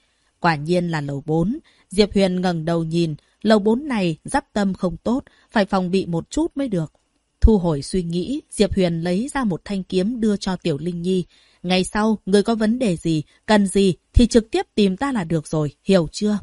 Quả nhiên là lầu 4. Diệp Huyền ngẩng đầu nhìn, lầu 4 này dắp tâm không tốt, phải phòng bị một chút mới được. Thu hồi suy nghĩ, Diệp Huyền lấy ra một thanh kiếm đưa cho Tiểu Linh Nhi. Ngày sau, người có vấn đề gì, cần gì thì trực tiếp tìm ta là được rồi, hiểu chưa?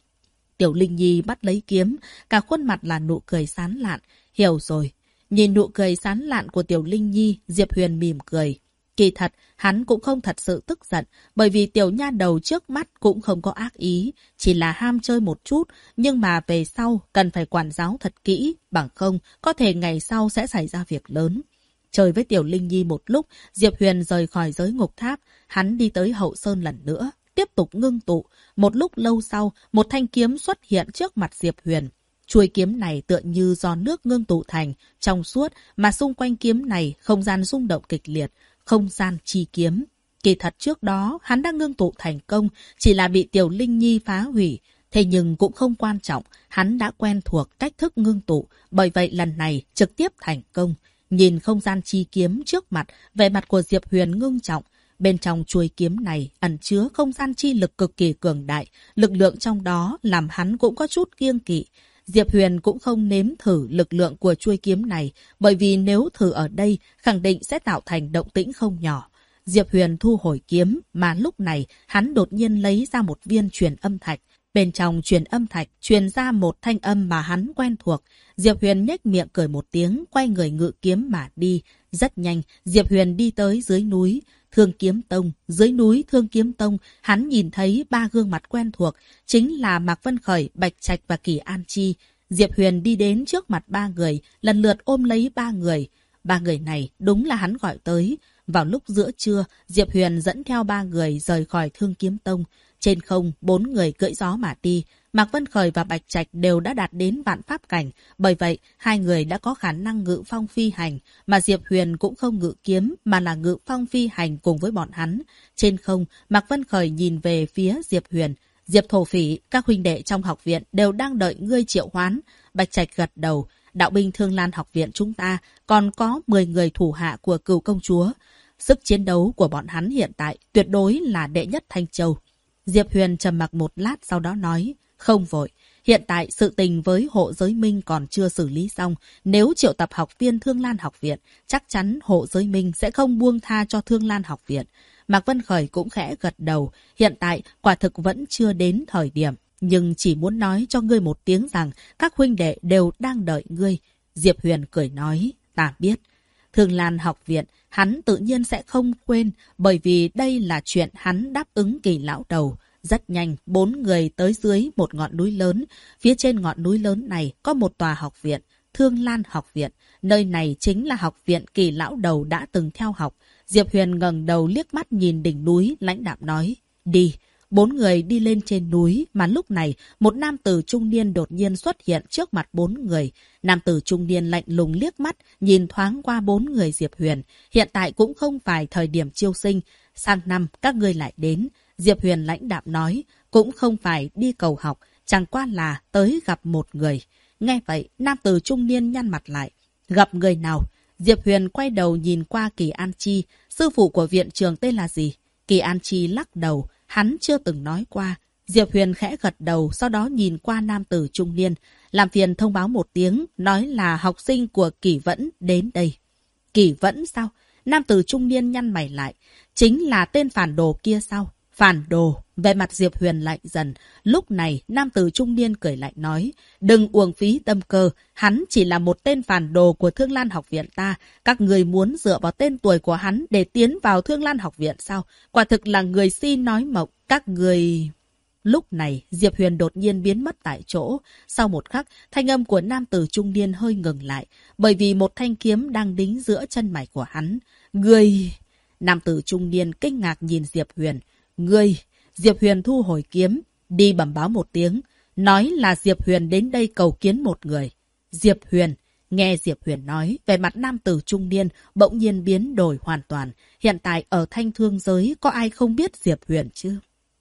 Tiểu Linh Nhi bắt lấy kiếm, cả khuôn mặt là nụ cười sán lạn. Hiểu rồi. Nhìn nụ cười sán lạn của Tiểu Linh Nhi, Diệp Huyền mỉm cười. Kỳ thật, hắn cũng không thật sự tức giận, bởi vì tiểu nha đầu trước mắt cũng không có ác ý, chỉ là ham chơi một chút, nhưng mà về sau cần phải quản giáo thật kỹ, bằng không có thể ngày sau sẽ xảy ra việc lớn. Chơi với Tiểu Linh Nhi một lúc, Diệp Huyền rời khỏi giới ngục tháp, hắn đi tới hậu sơn lần nữa, tiếp tục ngưng tụ. Một lúc lâu sau, một thanh kiếm xuất hiện trước mặt Diệp Huyền. Chuôi kiếm này tựa như do nước ngưng tụ thành, trong suốt, mà xung quanh kiếm này không gian rung động kịch liệt, không gian chi kiếm. Kỳ thật trước đó, hắn đã ngưng tụ thành công, chỉ là bị Tiểu Linh Nhi phá hủy. Thế nhưng cũng không quan trọng, hắn đã quen thuộc cách thức ngưng tụ, bởi vậy lần này trực tiếp thành công. Nhìn không gian chi kiếm trước mặt, vẻ mặt của Diệp Huyền ngưng trọng. Bên trong chuôi kiếm này ẩn chứa không gian chi lực cực kỳ cường đại, lực lượng trong đó làm hắn cũng có chút kiêng kỵ. Diệp Huyền cũng không nếm thử lực lượng của chuôi kiếm này, bởi vì nếu thử ở đây, khẳng định sẽ tạo thành động tĩnh không nhỏ. Diệp Huyền thu hồi kiếm, mà lúc này hắn đột nhiên lấy ra một viên truyền âm thạch. Bên trong truyền âm thạch truyền ra một thanh âm mà hắn quen thuộc. Diệp Huyền nhếch miệng cười một tiếng, quay người ngự kiếm mà đi. Rất nhanh, Diệp Huyền đi tới dưới núi Thương Kiếm Tông. Dưới núi Thương Kiếm Tông, hắn nhìn thấy ba gương mặt quen thuộc, chính là Mạc Vân Khởi, Bạch Trạch và Kỳ An Chi. Diệp Huyền đi đến trước mặt ba người, lần lượt ôm lấy ba người. Ba người này đúng là hắn gọi tới. Vào lúc giữa trưa, Diệp Huyền dẫn theo ba người rời khỏi Thương Kiếm Tông. Trên không, 4 người cưỡi gió mà đi. Mạc Vân Khởi và Bạch Trạch đều đã đạt đến vạn pháp cảnh. Bởi vậy, hai người đã có khả năng ngự phong phi hành. Mà Diệp Huyền cũng không ngự kiếm, mà là ngự phong phi hành cùng với bọn hắn. Trên không, Mạc Vân Khởi nhìn về phía Diệp Huyền. Diệp Thổ Phỉ, các huynh đệ trong học viện đều đang đợi ngươi triệu hoán. Bạch Trạch gật đầu. Đạo binh Thương Lan học viện chúng ta còn có 10 người thủ hạ của Cửu công chúa. Sức chiến đấu của bọn hắn hiện tại tuyệt đối là đệ nhất Thanh Châu. Diệp Huyền trầm mặc một lát sau đó nói, không vội. Hiện tại sự tình với Hộ Giới Minh còn chưa xử lý xong. Nếu triệu tập học viên Thương Lan học viện, chắc chắn Hộ Giới Minh sẽ không buông tha cho Thương Lan học viện. Mạc Vân Khởi cũng khẽ gật đầu. Hiện tại quả thực vẫn chưa đến thời điểm. Nhưng chỉ muốn nói cho ngươi một tiếng rằng các huynh đệ đều đang đợi ngươi. Diệp Huyền cười nói, ta biết. Thương Lan học viện, hắn tự nhiên sẽ không quên, bởi vì đây là chuyện hắn đáp ứng Kỳ lão đầu. Rất nhanh, 4 người tới dưới một ngọn núi lớn. Phía trên ngọn núi lớn này có một tòa học viện, Thương Lan học viện. Nơi này chính là học viện Kỳ lão đầu đã từng theo học. Diệp Huyền ngẩng đầu liếc mắt nhìn đỉnh núi, lãnh đạm nói, đi. 4 người đi lên trên núi, mà lúc này một nam tử trung niên đột nhiên xuất hiện trước mặt 4 người. Nam tử trung niên lạnh lùng liếc mắt, nhìn thoáng qua 4 người Diệp Huyền. Hiện tại cũng không phải thời điểm chiêu sinh, sang năm các ngươi lại đến. Diệp Huyền lãnh đạm nói, cũng không phải đi cầu học, chẳng qua là tới gặp một người. Nghe vậy, nam tử trung niên nhăn mặt lại. Gặp người nào? Diệp Huyền quay đầu nhìn qua Kỳ An Chi. Sư phụ của viện trường tên là gì? Kỳ An Chi lắc đầu. Hắn chưa từng nói qua. Diệp Huyền khẽ gật đầu, sau đó nhìn qua nam tử trung niên. Làm phiền thông báo một tiếng, nói là học sinh của Kỳ Vẫn đến đây. Kỳ Vẫn sao? Nam tử trung niên nhăn mày lại. Chính là tên phản đồ kia sao? Phản đồ. Về mặt Diệp Huyền lạnh dần. Lúc này, nam tử trung niên cười lạnh nói. Đừng uổng phí tâm cơ. Hắn chỉ là một tên phản đồ của Thương Lan học viện ta. Các người muốn dựa vào tên tuổi của hắn để tiến vào Thương Lan học viện sao? Quả thực là người si nói mộng. Các người... Lúc này, Diệp Huyền đột nhiên biến mất tại chỗ. Sau một khắc, thanh âm của nam tử trung niên hơi ngừng lại. Bởi vì một thanh kiếm đang đính giữa chân mày của hắn. Người... Nam tử trung niên kinh ngạc nhìn Diệp Huyền. Ngươi, Diệp Huyền thu hồi kiếm, đi bẩm báo một tiếng, nói là Diệp Huyền đến đây cầu kiến một người. Diệp Huyền, nghe Diệp Huyền nói, về mặt nam tử trung niên bỗng nhiên biến đổi hoàn toàn. Hiện tại ở Thanh Thương giới có ai không biết Diệp Huyền chứ?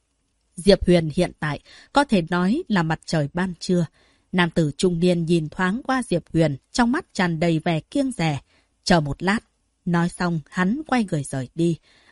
Diệp Huyền hiện tại có thể nói là mặt trời ban trưa. Nam tử trung niên nhìn thoáng qua Diệp Huyền, trong mắt tràn đầy vẻ kiêng dè. Chờ một lát. Nói xong, hắn quay người rời đi.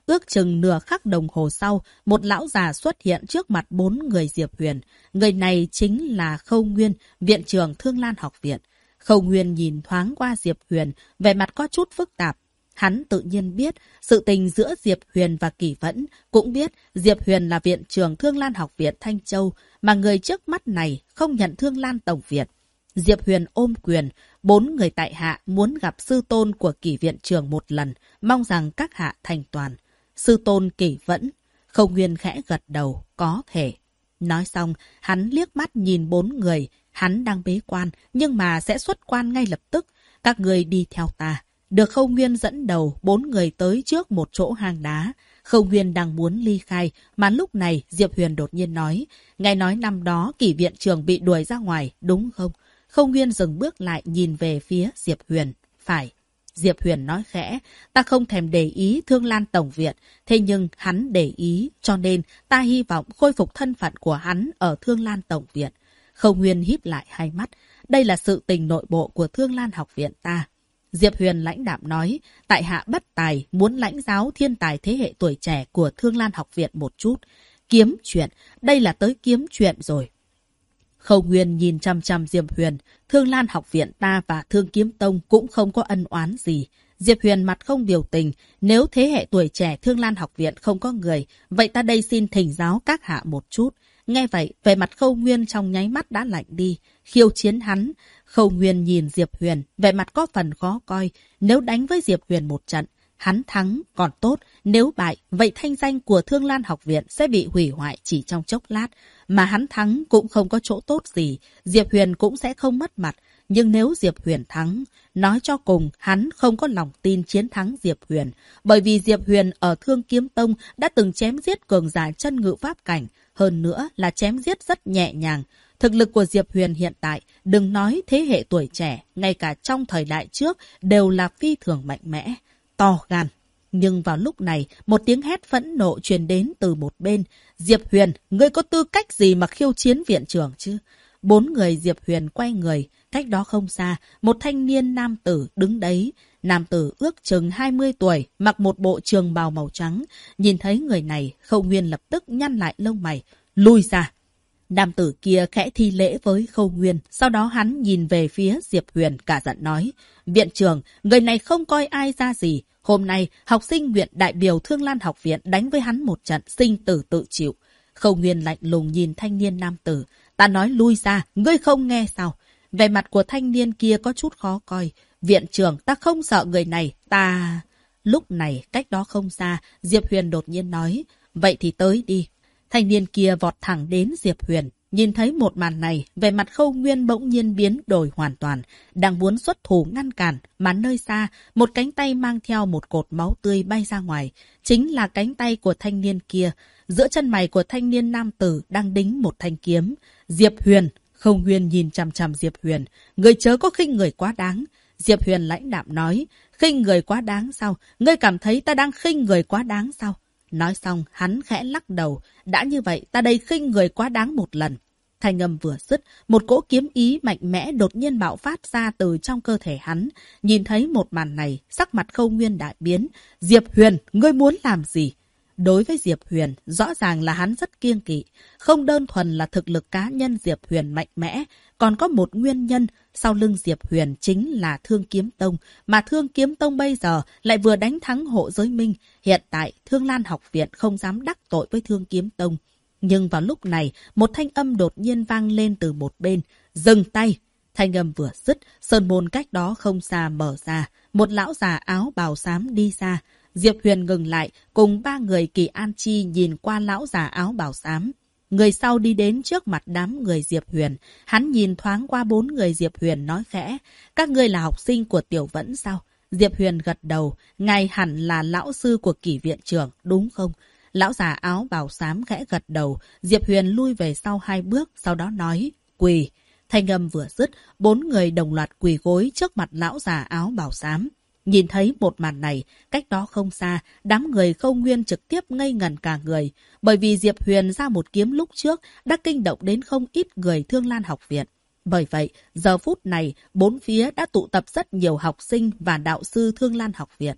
Ước chừng nửa khắc đồng hồ sau, một lão già xuất hiện trước mặt 4 người Diệp Huyền. Người này chính là Khâu Nguyên, viện trưởng Thương Lan học viện. Khâu Nguyên nhìn thoáng qua Diệp Huyền, vẻ mặt có chút phức tạp. Hắn tự nhiên biết sự tình giữa Diệp Huyền và Kỷ Vẫn, cũng biết Diệp Huyền là viện trưởng Thương Lan học viện Thanh Châu, mà người trước mắt này không nhận Thương Lan Tổng Viện. Diệp Huyền ôm quyền, 4 người tại hạ muốn gặp sư tôn của Kỷ viện trưởng một lần, mong rằng các hạ thành toàn. Sư tôn Kỷ Vẫn. Khâu Nguyên khẽ gật đầu, có thể. Nói xong, hắn liếc mắt nhìn 4 người, hắn đang bế quan, nhưng mà sẽ xuất quan ngay lập tức. Các người đi theo ta. Được Khâu Nguyên dẫn đầu, 4 người tới trước một chỗ hang đá. Khâu Nguyên đang muốn ly khai, mà lúc này Diệp Huyền đột nhiên nói, nghe nói năm đó Kỷ viện trưởng bị đuổi ra ngoài, đúng không? Khâu Nguyên dừng bước lại nhìn về phía Diệp Huyền. Phải. Diệp Huyền nói khẽ, ta không thèm để ý Thương Lan Tổng Viện, thế nhưng hắn để ý, cho nên ta hy vọng khôi phục thân phận của hắn ở Thương Lan Tổng Viện. Khâu Nguyên híp lại hai mắt, đây là sự tình nội bộ của Thương Lan học viện ta. Diệp Huyền lãnh đạm nói, tại hạ bất tài, muốn lãnh giáo thiên tài thế hệ tuổi trẻ của Thương Lan học viện một chút. Kiếm chuyện, đây là tới kiếm chuyện rồi. Khâu Nguyên nhìn chăm chăm Diệp Huyền, Thương Lan học viện ta và Thương Kiếm Tông cũng không có ân oán gì. Diệp Huyền mặt không biểu tình, nếu thế hệ tuổi trẻ Thương Lan học viện không có người, vậy ta đây xin thỉnh giáo các hạ một chút. Nghe vậy, về mặt Khâu Nguyên trong nháy mắt đã lạnh đi, khiêu chiến hắn. Khâu Nguyên nhìn Diệp Huyền, vẻ mặt có phần khó coi, nếu đánh với Diệp Huyền một trận, hắn thắng còn tốt, nếu bại, vậy thanh danh của Thương Lan học viện sẽ bị hủy hoại chỉ trong chốc lát, mà hắn thắng cũng không có chỗ tốt gì, Diệp Huyền cũng sẽ không mất mặt. Nhưng nếu Diệp Huyền thắng, nói cho cùng hắn không có lòng tin chiến thắng Diệp Huyền, bởi vì Diệp Huyền ở Thương Kiếm Tông đã từng chém giết cường giả chân ngự pháp cảnh, hơn nữa là chém giết rất nhẹ nhàng. Thực lực của Diệp Huyền hiện tại, đừng nói thế hệ tuổi trẻ, ngay cả trong thời đại trước đều là phi thường mạnh mẽ, to gan. Nhưng vào lúc này, một tiếng hét phẫn nộ truyền đến từ một bên. Diệp Huyền, ngươi có tư cách gì mà khiêu chiến viện trưởng chứ? 4 người Diệp Huyền quay người, cách đó không xa, một thanh niên nam tử đứng đấy. Nam tử ước chừng 20 tuổi, mặc một bộ trường bào màu trắng. Nhìn thấy người này, Khâu Nguyên lập tức nhăn lại lông mày, lui ra. Nam tử kia khẽ thi lễ với Khâu Nguyên, sau đó hắn nhìn về phía Diệp Huyền cả giận nói, viện trưởng, người này không coi ai ra gì. Hôm nay, học sinh nguyện đại biểu Thương Lan học viện đánh với hắn một trận sinh tử tự chịu. Khâu Nguyên lạnh lùng nhìn thanh niên nam tử, ta nói lui ra, ngươi không nghe sao? Vẻ mặt của thanh niên kia có chút khó coi. Viện trưởng, ta không sợ người này, ta... Lúc này, cách đó không xa, Diệp Huyền đột nhiên nói, vậy thì tới đi. Thanh niên kia vọt thẳng đến Diệp Huyền. Nhìn thấy một màn này, vẻ mặt Khâu Nguyên bỗng nhiên biến đổi hoàn toàn. Đang muốn xuất thủ ngăn cản, mà nơi xa, một cánh tay mang theo một cột máu tươi bay ra ngoài. Chính là cánh tay của thanh niên kia. Giữa chân mày của thanh niên nam tử đang đính một thanh kiếm. Diệp Huyền. Khâu Nguyên nhìn chằm chằm Diệp Huyền. Người chớ có khinh người quá đáng. Diệp Huyền lãnh đạm nói. Khinh người quá đáng sao? Ngươi cảm thấy ta đang khinh người quá đáng sao? Nói xong, hắn khẽ lắc đầu. Đã như vậy, ta đây khinh người quá đáng một lần. Thanh âm vừa dứt, một cỗ kiếm ý mạnh mẽ đột nhiên bạo phát ra từ trong cơ thể hắn. Nhìn thấy một màn này, sắc mặt Khâu Nguyên đại biến. Diệp Huyền, ngươi muốn làm gì? Đối với Diệp Huyền, rõ ràng là hắn rất kiêng kỵ. Không đơn thuần là thực lực cá nhân Diệp Huyền mạnh mẽ, còn có một nguyên nhân. Sau lưng Diệp Huyền chính là Thương Kiếm Tông, mà Thương Kiếm Tông bây giờ lại vừa đánh thắng Hộ Giới Minh. Hiện tại, Thương Lan học viện không dám đắc tội với Thương Kiếm Tông. Nhưng vào lúc này, một thanh âm đột nhiên vang lên từ một bên. Dừng tay! Thanh âm vừa dứt, sơn môn cách đó không xa mở ra. Một lão già áo bào xám đi ra. Diệp Huyền ngừng lại, cùng 3 người Kỳ An Chi nhìn qua lão già áo bào xám. Người sau đi đến trước mặt đám người Diệp Huyền. Hắn nhìn thoáng qua 4 người Diệp Huyền nói khẽ. Các ngươi là học sinh của Tiểu Vẫn sao? Diệp Huyền gật đầu. Ngài hẳn là lão sư của Kỷ viện trưởng, đúng không? Lão già áo bào xám khẽ gật đầu. Diệp Huyền lui về sau 2 bước, sau đó nói, quỳ. Thanh âm vừa dứt, 4 người đồng loạt quỳ gối trước mặt lão già áo bào xám. Nhìn thấy một màn này, cách đó không xa, đám người Khâu Nguyên trực tiếp ngây ngẩn cả người. Bởi vì Diệp Huyền ra một kiếm lúc trước đã kinh động đến không ít người Thương Lan học viện. Bởi vậy, giờ phút này, 4 phía đã tụ tập rất nhiều học sinh và đạo sư Thương Lan học viện.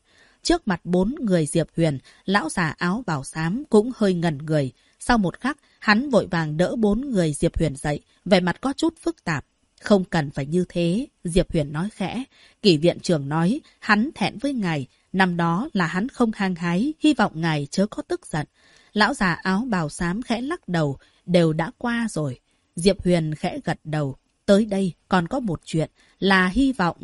Trước mặt 4 người Diệp Huyền, lão già áo bào xám cũng hơi ngẩn người. Sau một khắc, hắn vội vàng đỡ 4 người Diệp Huyền dậy, vẻ mặt có chút phức tạp. Không cần phải như thế, Diệp Huyền nói khẽ. Kỷ viện trưởng nói, hắn thẹn với ngài. Năm đó là hắn không hăng hái, hy vọng ngài chớ có tức giận. Lão già áo bào xám khẽ lắc đầu, đều đã qua rồi. Diệp Huyền khẽ gật đầu. Tới đây còn có một chuyện là hy vọng...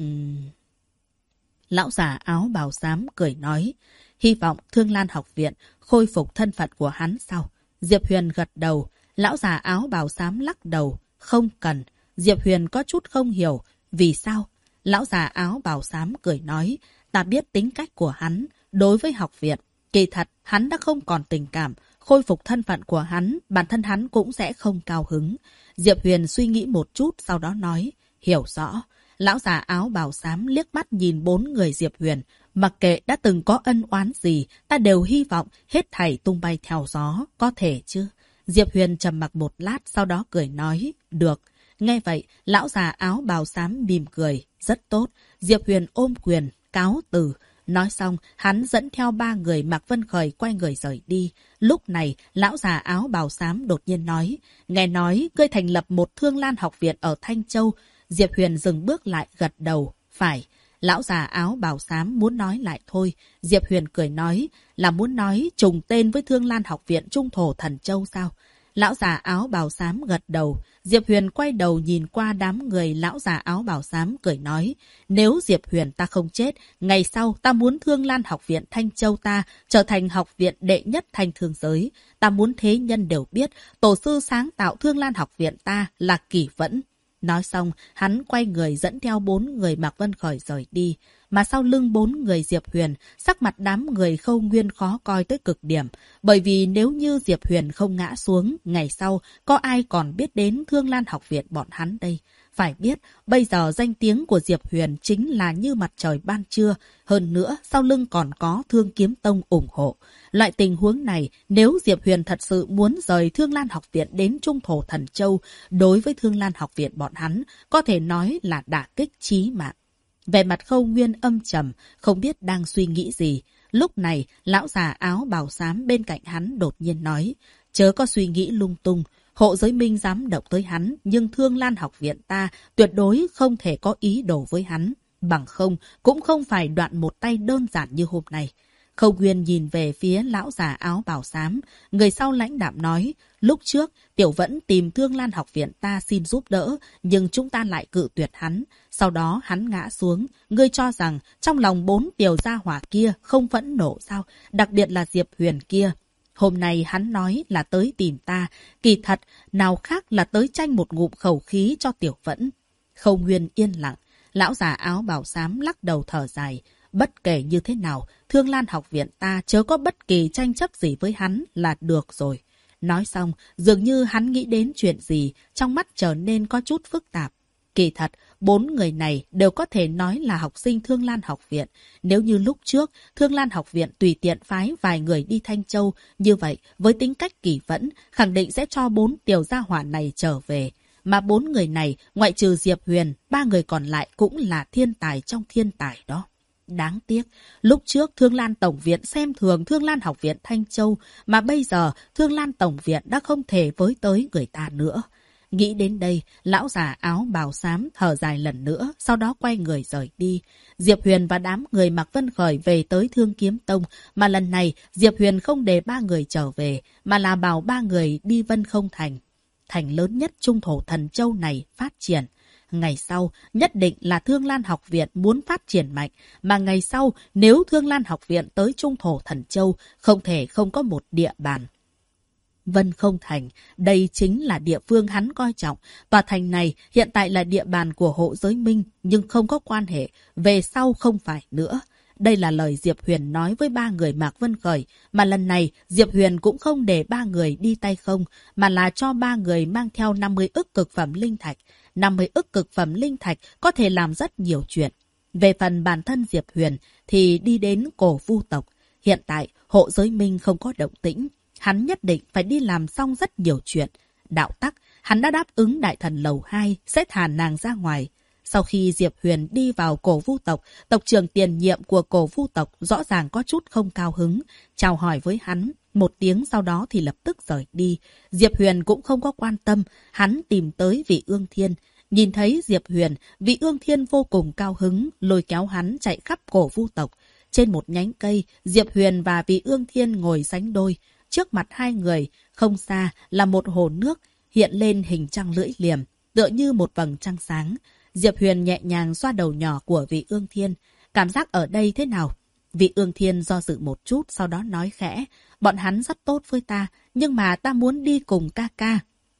Lão già áo bào xám cười nói. Hy vọng Thương Lan học viện khôi phục thân phận của hắn sau. Diệp Huyền gật đầu. Lão già áo bào xám lắc đầu. Không cần. Diệp Huyền có chút không hiểu. Vì sao? Lão già áo bào xám cười nói. Ta biết tính cách của hắn. Đối với học viện, kỳ thật hắn đã không còn tình cảm. Khôi phục thân phận của hắn, bản thân hắn cũng sẽ không cao hứng. Diệp Huyền suy nghĩ một chút, sau đó nói. Hiểu rõ. Lão già áo bào xám liếc mắt nhìn 4 người Diệp Huyền. Mặc kệ đã từng có ân oán gì, ta đều hy vọng hết thảy tung bay theo gió, có thể chứ? Diệp Huyền trầm mặc một lát, sau đó cười nói. Được. Nghe vậy, lão già áo bào xám mỉm cười. Rất tốt. Diệp Huyền ôm quyền, cáo từ. Nói xong, hắn dẫn theo 3 người Mạc Vân Khởi quay người rời đi. Lúc này, lão già áo bào xám đột nhiên nói. Nghe nói, ngươi thành lập một Thương Lan học viện ở Thanh Châu. Diệp Huyền dừng bước lại gật đầu. Phải. Lão già áo bào xám muốn nói lại thôi. Diệp Huyền cười nói. Là muốn nói trùng tên với Thương Lan học viện Trung Thổ Thần Châu sao? Lão già áo bào xám gật đầu. Diệp Huyền quay đầu nhìn qua đám người lão già áo bào xám cười nói. Nếu Diệp Huyền ta không chết, ngày sau ta muốn Thương Lan học viện Thanh Châu ta trở thành học viện đệ nhất thanh thương giới. Ta muốn thế nhân đều biết tổ sư sáng tạo Thương Lan học viện ta là Kỷ Vẫn. Nói xong, hắn quay người dẫn theo 4 người Mạc Vân Khởi rời đi. Mà sau lưng 4 người Diệp Huyền, sắc mặt đám người Khâu Nguyên khó coi tới cực điểm. Bởi vì nếu như Diệp Huyền không ngã xuống, ngày sau có ai còn biết đến Thương Lan học viện bọn hắn đây? Phải biết, bây giờ danh tiếng của Diệp Huyền chính là như mặt trời ban trưa. Hơn nữa, sau lưng còn có Thương Kiếm Tông ủng hộ. Loại tình huống này, nếu Diệp Huyền thật sự muốn rời Thương Lan học viện đến Trung Thổ Thần Châu, đối với Thương Lan học viện bọn hắn, có thể nói là đả kích chí mạng. Về mặt Khâu Nguyên âm trầm, không biết đang suy nghĩ gì. Lúc này, lão già áo bào xám bên cạnh hắn đột nhiên nói. Chớ có suy nghĩ lung tung. Hộ Giới Minh dám động tới hắn, nhưng Thương Lan học viện ta tuyệt đối không thể có ý đồ với hắn. Bằng không, cũng không phải đoạn một tay đơn giản như hôm nay. Khâu Nguyên nhìn về phía lão già áo bào xám. Người sau lãnh đạm nói. Lúc trước, Tiểu Vẫn tìm Thương Lan học viện ta xin giúp đỡ, nhưng chúng ta lại cự tuyệt hắn. Sau đó hắn ngã xuống. Ngươi cho rằng trong lòng 4 tiểu gia hỏa kia không phẫn nộ sao? Đặc biệt là Diệp Huyền kia. Hôm nay hắn nói là tới tìm ta. Kỳ thật, nào khác là tới tranh một ngụm khẩu khí cho Tiểu Vẫn. Khâu Nguyên yên lặng. Lão già áo bào xám lắc đầu thở dài. Bất kể như thế nào, Thương Lan học viện ta chớ có bất kỳ tranh chấp gì với hắn là được rồi. Nói xong, dường như hắn nghĩ đến chuyện gì, trong mắt trở nên có chút phức tạp. Kỳ thật, 4 người này đều có thể nói là học sinh Thương Lan học viện. Nếu như lúc trước, Thương Lan học viện tùy tiện phái vài người đi Thanh Châu, như vậy, với tính cách Kỷ Vẫn, khẳng định sẽ cho 4 tiểu gia hỏa này trở về. Mà 4 người này, ngoại trừ Diệp Huyền, 3 người còn lại cũng là thiên tài trong thiên tài đó. Đáng tiếc, lúc trước Thương Lan Tổng Viện xem thường Thương Lan học viện Thanh Châu, mà bây giờ Thương Lan Tổng Viện đã không thể với tới người ta nữa. Nghĩ đến đây, lão già áo bào xám thở dài lần nữa, sau đó quay người rời đi. Diệp Huyền và đám người Mạc Vân Khởi về tới Thương Kiếm Tông, mà lần này Diệp Huyền không để 3 người trở về, mà là bảo 3 người đi Vân Không Thành. Thành lớn nhất Trung Thổ Thần Châu này phát triển. Ngày sau, nhất định là Thương Lan học viện muốn phát triển mạnh, mà ngày sau, nếu Thương Lan học viện tới Trung Thổ Thần Châu, không thể không có một địa bàn. Vân Không Thành, đây chính là địa phương hắn coi trọng. Tòa thành này hiện tại là địa bàn của Hộ Giới Minh, nhưng không có quan hệ, về sau không phải nữa. Đây là lời Diệp Huyền nói với 3 người Mạc Vân Khởi, mà lần này Diệp Huyền cũng không để 3 người đi tay không, mà là cho 3 người mang theo 50 ức cực phẩm linh thạch. 50 ức cực phẩm linh thạch có thể làm rất nhiều chuyện. Về phần bản thân Diệp Huyền thì đi đến Cổ Vu tộc. Hiện tại Hộ Giới Minh không có động tĩnh, hắn nhất định phải đi làm xong rất nhiều chuyện. Đạo Tắc, hắn đã đáp ứng Đại Thần Lầu 2 sẽ thả nàng ra ngoài. Sau khi Diệp Huyền đi vào Cổ Vu tộc, tộc trưởng tiền nhiệm của Cổ Vu tộc rõ ràng có chút không cao hứng, chào hỏi với hắn. Một tiếng sau đó thì lập tức rời đi. Diệp Huyền cũng không có quan tâm, hắn tìm tới Vị Ương Thiên. Nhìn thấy Diệp Huyền, Vị Ương Thiên vô cùng cao hứng, lôi kéo hắn chạy khắp Cổ Vu tộc. Trên một nhánh cây, Diệp Huyền và Vị Ương Thiên ngồi sánh đôi. Trước mặt hai người, không xa là một hồ nước, hiện lên hình trăng lưỡi liềm, tựa như một vầng trăng sáng. Diệp Huyền nhẹ nhàng xoa đầu nhỏ của Vị Ương Thiên. Cảm giác ở đây thế nào? Vị Ương Thiên do dự một chút, sau đó nói khẽ. Bọn hắn rất tốt với ta, nhưng mà ta muốn đi cùng ca ca.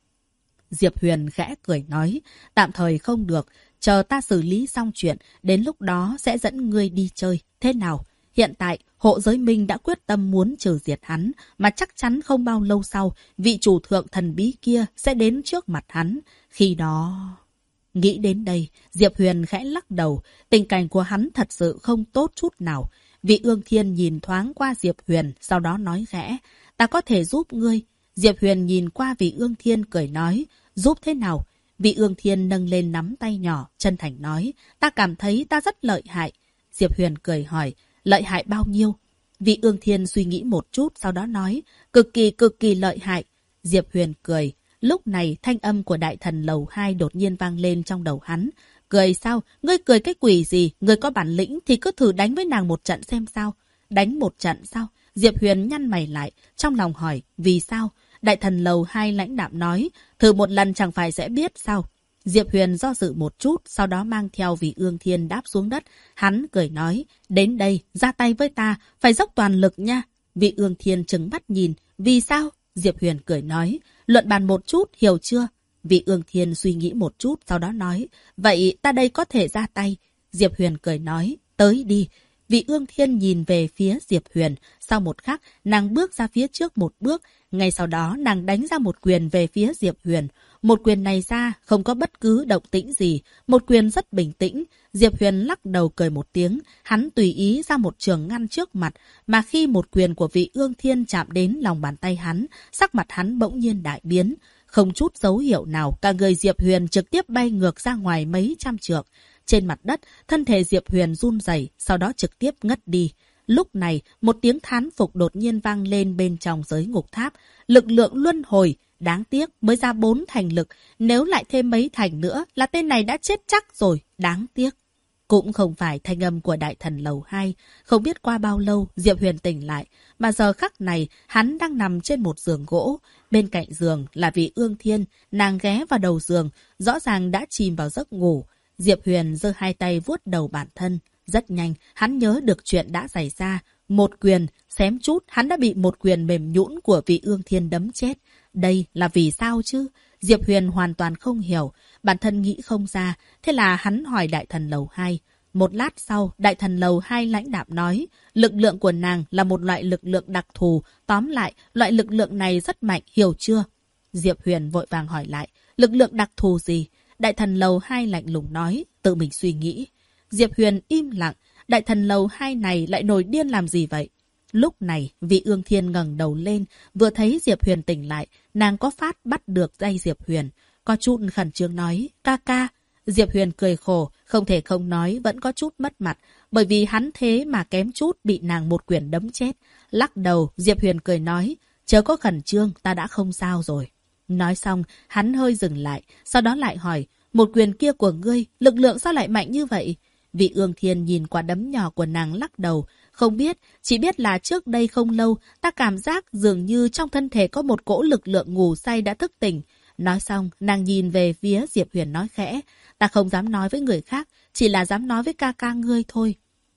Diệp Huyền khẽ cười nói. Tạm thời không được, chờ ta xử lý xong chuyện, đến lúc đó sẽ dẫn ngươi đi chơi. Thế nào? Hiện tại, Hộ Giới Minh đã quyết tâm muốn trừ diệt hắn, mà chắc chắn không bao lâu sau, vị chủ thượng thần bí kia sẽ đến trước mặt hắn. Khi đó... Nghĩ đến đây, Diệp Huyền khẽ lắc đầu, tình cảnh của hắn thật sự không tốt chút nào. Vị Ương Thiên nhìn thoáng qua Diệp Huyền, sau đó nói khẽ, ta có thể giúp ngươi. Diệp Huyền nhìn qua Vị Ương Thiên cười nói, giúp thế nào? Vị Ương Thiên nâng lên nắm tay nhỏ, chân thành nói, ta cảm thấy ta rất lợi hại. Diệp Huyền cười hỏi, lợi hại bao nhiêu? Vị Ương Thiên suy nghĩ một chút, sau đó nói, cực kỳ lợi hại. Diệp Huyền cười. Lúc này, thanh âm của đại thần lầu 2 đột nhiên vang lên trong đầu hắn. Cười sao? Ngươi cười cái quỷ gì? Ngươi có bản lĩnh thì cứ thử đánh với nàng một trận xem sao. Đánh một trận sao? Diệp Huyền nhăn mày lại, trong lòng hỏi, vì sao? Đại thần lầu 2 lãnh đạm nói, thử một lần chẳng phải sẽ biết sao. Diệp Huyền do dự một chút, sau đó mang theo Vị Ương Thiên đáp xuống đất. Hắn cười nói, đến đây, ra tay với ta, phải dốc toàn lực nha. Vị Ương Thiên trừng mắt nhìn, vì sao? Diệp Huyền cười nói, luận bàn một chút, hiểu chưa? Vị Ương Thiên suy nghĩ một chút, sau đó nói, vậy ta đây có thể ra tay. Diệp Huyền cười nói, tới đi. Vị Ương Thiên nhìn về phía Diệp Huyền, sau một khắc, nàng bước ra phía trước một bước, ngay sau đó nàng đánh ra một quyền về phía Diệp Huyền. Một quyền này ra, không có bất cứ động tĩnh gì, một quyền rất bình tĩnh. Diệp Huyền lắc đầu cười một tiếng, hắn tùy ý ra một trường ngăn trước mặt, mà khi một quyền của Vị Ương Thiên chạm đến lòng bàn tay hắn, sắc mặt hắn bỗng nhiên đại biến. Không chút dấu hiệu nào, cả người Diệp Huyền trực tiếp bay ngược ra ngoài mấy trăm trượng. Trên mặt đất, thân thể Diệp Huyền run rẩy, sau đó trực tiếp ngất đi. Lúc này, một tiếng thán phục đột nhiên vang lên bên trong giới ngục tháp. Lực lượng luân hồi, đáng tiếc mới ra 4 thành lực. Nếu lại thêm mấy thành nữa là tên này đã chết chắc rồi, đáng tiếc. Cũng không phải thanh âm của đại thần lầu 2. Không biết qua bao lâu Diệp Huyền tỉnh lại, mà giờ khắc này hắn đang nằm trên một giường gỗ. Bên cạnh giường là Vị Ương Thiên, nàng ghé vào đầu giường, rõ ràng đã chìm vào giấc ngủ. Diệp Huyền giơ hai tay vuốt đầu bản thân. Rất nhanh, hắn nhớ được chuyện đã xảy ra. Một quyền, xém chút, hắn đã bị một quyền mềm nhũn của Vị Ương Thiên đấm chết. Đây là vì sao chứ? Diệp Huyền hoàn toàn không hiểu, bản thân nghĩ không ra, thế là hắn hỏi đại thần lầu 2. Một lát sau, đại thần lầu 2 lãnh đạm nói, lực lượng của nàng là một loại lực lượng đặc thù, tóm lại, loại lực lượng này rất mạnh, hiểu chưa? Diệp Huyền vội vàng hỏi lại, lực lượng đặc thù gì? Đại thần lầu 2 lạnh lùng nói, tự mình suy nghĩ. Diệp Huyền im lặng, đại thần lầu 2 này lại nổi điên làm gì vậy? Lúc này, Vị Ương Thiên ngẩng đầu lên, vừa thấy Diệp Huyền tỉnh lại, nàng có phát bắt được tay Diệp Huyền. Có chút khẩn trương nói, ca ca. Diệp Huyền cười khổ, không thể không nói, vẫn có chút mất mặt, bởi vì hắn thế mà kém chút bị nàng một quyền đấm chết. Lắc đầu, Diệp Huyền cười nói, chớ có khẩn trương, ta đã không sao rồi. Nói xong, hắn hơi dừng lại, sau đó lại hỏi, một quyền kia của ngươi, lực lượng sao lại mạnh như vậy? Vị Ương Thiên nhìn quả đấm nhỏ của nàng lắc đầu, không biết, chỉ biết là trước đây không lâu, ta cảm giác dường như trong thân thể có một cỗ lực lượng ngủ say đã thức tỉnh. Nói xong, nàng nhìn về phía Diệp Huyền nói khẽ, ta không dám nói với người khác, chỉ là dám nói với ca ca ngươi thôi.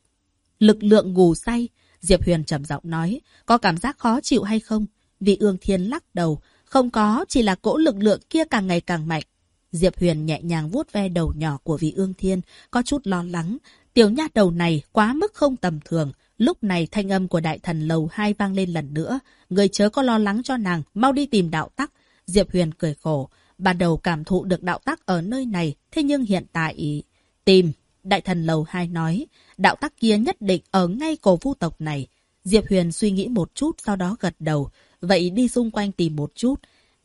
Lực lượng ngủ say, Diệp Huyền trầm giọng nói, có cảm giác khó chịu hay không? Vị Ương Thiên lắc đầu, không có, chỉ là cỗ lực lượng kia càng ngày càng mạnh. Diệp Huyền nhẹ nhàng vuốt ve đầu nhỏ của Vị Ương Thiên, có chút lo lắng. Tiểu nha đầu này quá mức không tầm thường. Lúc này thanh âm của đại thần lầu 2 vang lên lần nữa. Người chớ có lo lắng cho nàng, mau đi tìm đạo tắc. Diệp Huyền cười khổ. Ban đầu cảm thụ được đạo tắc ở nơi này, thế nhưng hiện tại... Tìm, đại thần lầu 2 nói. Đạo tắc kia nhất định ở ngay Cổ Vu tộc này. Diệp Huyền suy nghĩ một chút, sau đó gật đầu. Vậy đi xung quanh tìm một chút.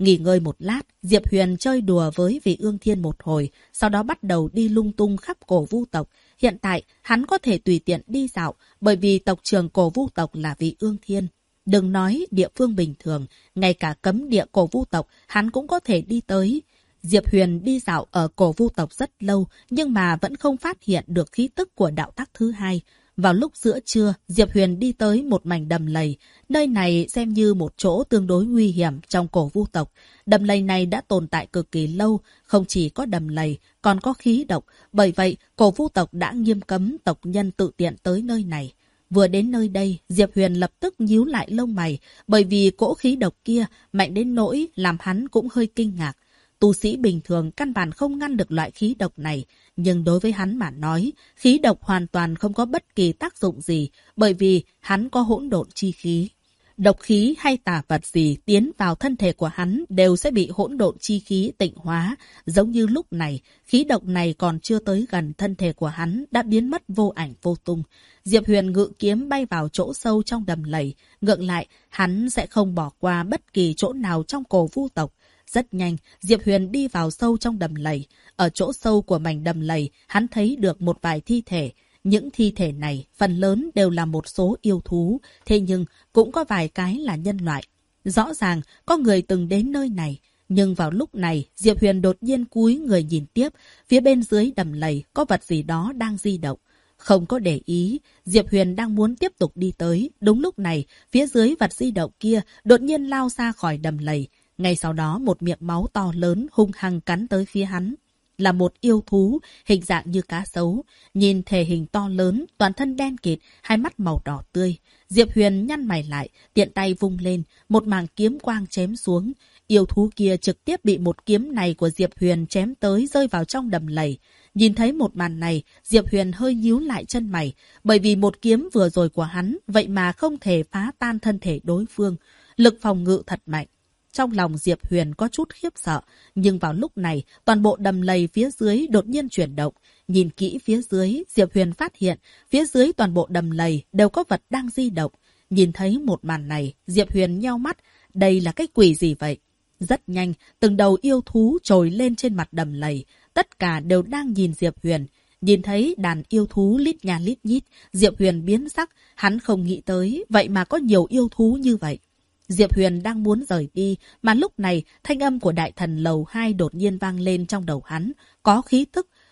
Nghỉ ngơi một lát, Diệp Huyền chơi đùa với Vị Ương Thiên một hồi, sau đó bắt đầu đi lung tung khắp Cổ Vu tộc. Hiện tại, hắn có thể tùy tiện đi dạo, bởi vì tộc trưởng Cổ Vu tộc là Vị Ương Thiên. Đừng nói địa phương bình thường, ngay cả cấm địa Cổ Vu tộc, hắn cũng có thể đi tới. Diệp Huyền đi dạo ở Cổ Vu tộc rất lâu, nhưng mà vẫn không phát hiện được khí tức của đạo tắc thứ hai. Vào lúc giữa trưa, Diệp Huyền đi tới một mảnh đầm lầy. Nơi này xem như một chỗ tương đối nguy hiểm trong Cổ Vu tộc. Đầm lầy này đã tồn tại cực kỳ lâu, không chỉ có đầm lầy, còn có khí độc. Bởi vậy, Cổ Vu tộc đã nghiêm cấm tộc nhân tự tiện tới nơi này. Vừa đến nơi đây, Diệp Huyền lập tức nhíu lại lông mày, bởi vì cỗ khí độc kia mạnh đến nỗi làm hắn cũng hơi kinh ngạc. Tu sĩ bình thường căn bản không ngăn được loại khí độc này, nhưng đối với hắn mà nói, khí độc hoàn toàn không có bất kỳ tác dụng gì, bởi vì hắn có hỗn độn chi khí. Độc khí hay tà vật gì tiến vào thân thể của hắn đều sẽ bị hỗn độn chi khí tịnh hóa. Giống như lúc này, khí độc này còn chưa tới gần thân thể của hắn đã biến mất vô ảnh vô tung. Diệp Huyền ngự kiếm bay vào chỗ sâu trong đầm lầy. Ngược lại, hắn sẽ không bỏ qua bất kỳ chỗ nào trong Cổ Vu tộc. Rất nhanh, Diệp Huyền đi vào sâu trong đầm lầy. Ở chỗ sâu của mảnh đầm lầy, hắn thấy được một vài thi thể. Những thi thể này phần lớn đều là một số yêu thú, thế nhưng cũng có vài cái là nhân loại. Rõ ràng có người từng đến nơi này, nhưng vào lúc này Diệp Huyền đột nhiên cúi người nhìn tiếp, phía bên dưới đầm lầy có vật gì đó đang di động. Không có để ý, Diệp Huyền đang muốn tiếp tục đi tới. Đúng lúc này, phía dưới vật di động kia đột nhiên lao ra khỏi đầm lầy. Ngay sau đó một miệng máu to lớn hung hăng cắn tới phía hắn. Là một yêu thú, hình dạng như cá sấu. Nhìn thể hình to lớn, toàn thân đen kịt, hai mắt màu đỏ tươi. Diệp Huyền nhăn mày lại, tiện tay vung lên, một mảng kiếm quang chém xuống. Yêu thú kia trực tiếp bị một kiếm này của Diệp Huyền chém tới rơi vào trong đầm lầy. Nhìn thấy một màn này, Diệp Huyền hơi nhíu lại chân mày, bởi vì một kiếm vừa rồi của hắn, vậy mà không thể phá tan thân thể đối phương. Lực phòng ngự thật mạnh. Trong lòng Diệp Huyền có chút khiếp sợ, nhưng vào lúc này, toàn bộ đầm lầy phía dưới đột nhiên chuyển động. Nhìn kỹ phía dưới, Diệp Huyền phát hiện, phía dưới toàn bộ đầm lầy đều có vật đang di động. Nhìn thấy một màn này, Diệp Huyền nheo mắt, đây là cái quỷ gì vậy? Rất nhanh, từng đầu yêu thú trồi lên trên mặt đầm lầy, tất cả đều đang nhìn Diệp Huyền. Nhìn thấy đàn yêu thú lít nha lít nhít, Diệp Huyền biến sắc, hắn không nghĩ tới, vậy mà có nhiều yêu thú như vậy. Diệp Huyền đang muốn rời đi, mà lúc này thanh âm của đại thần lầu 2 đột nhiên vang lên trong đầu hắn. Có khí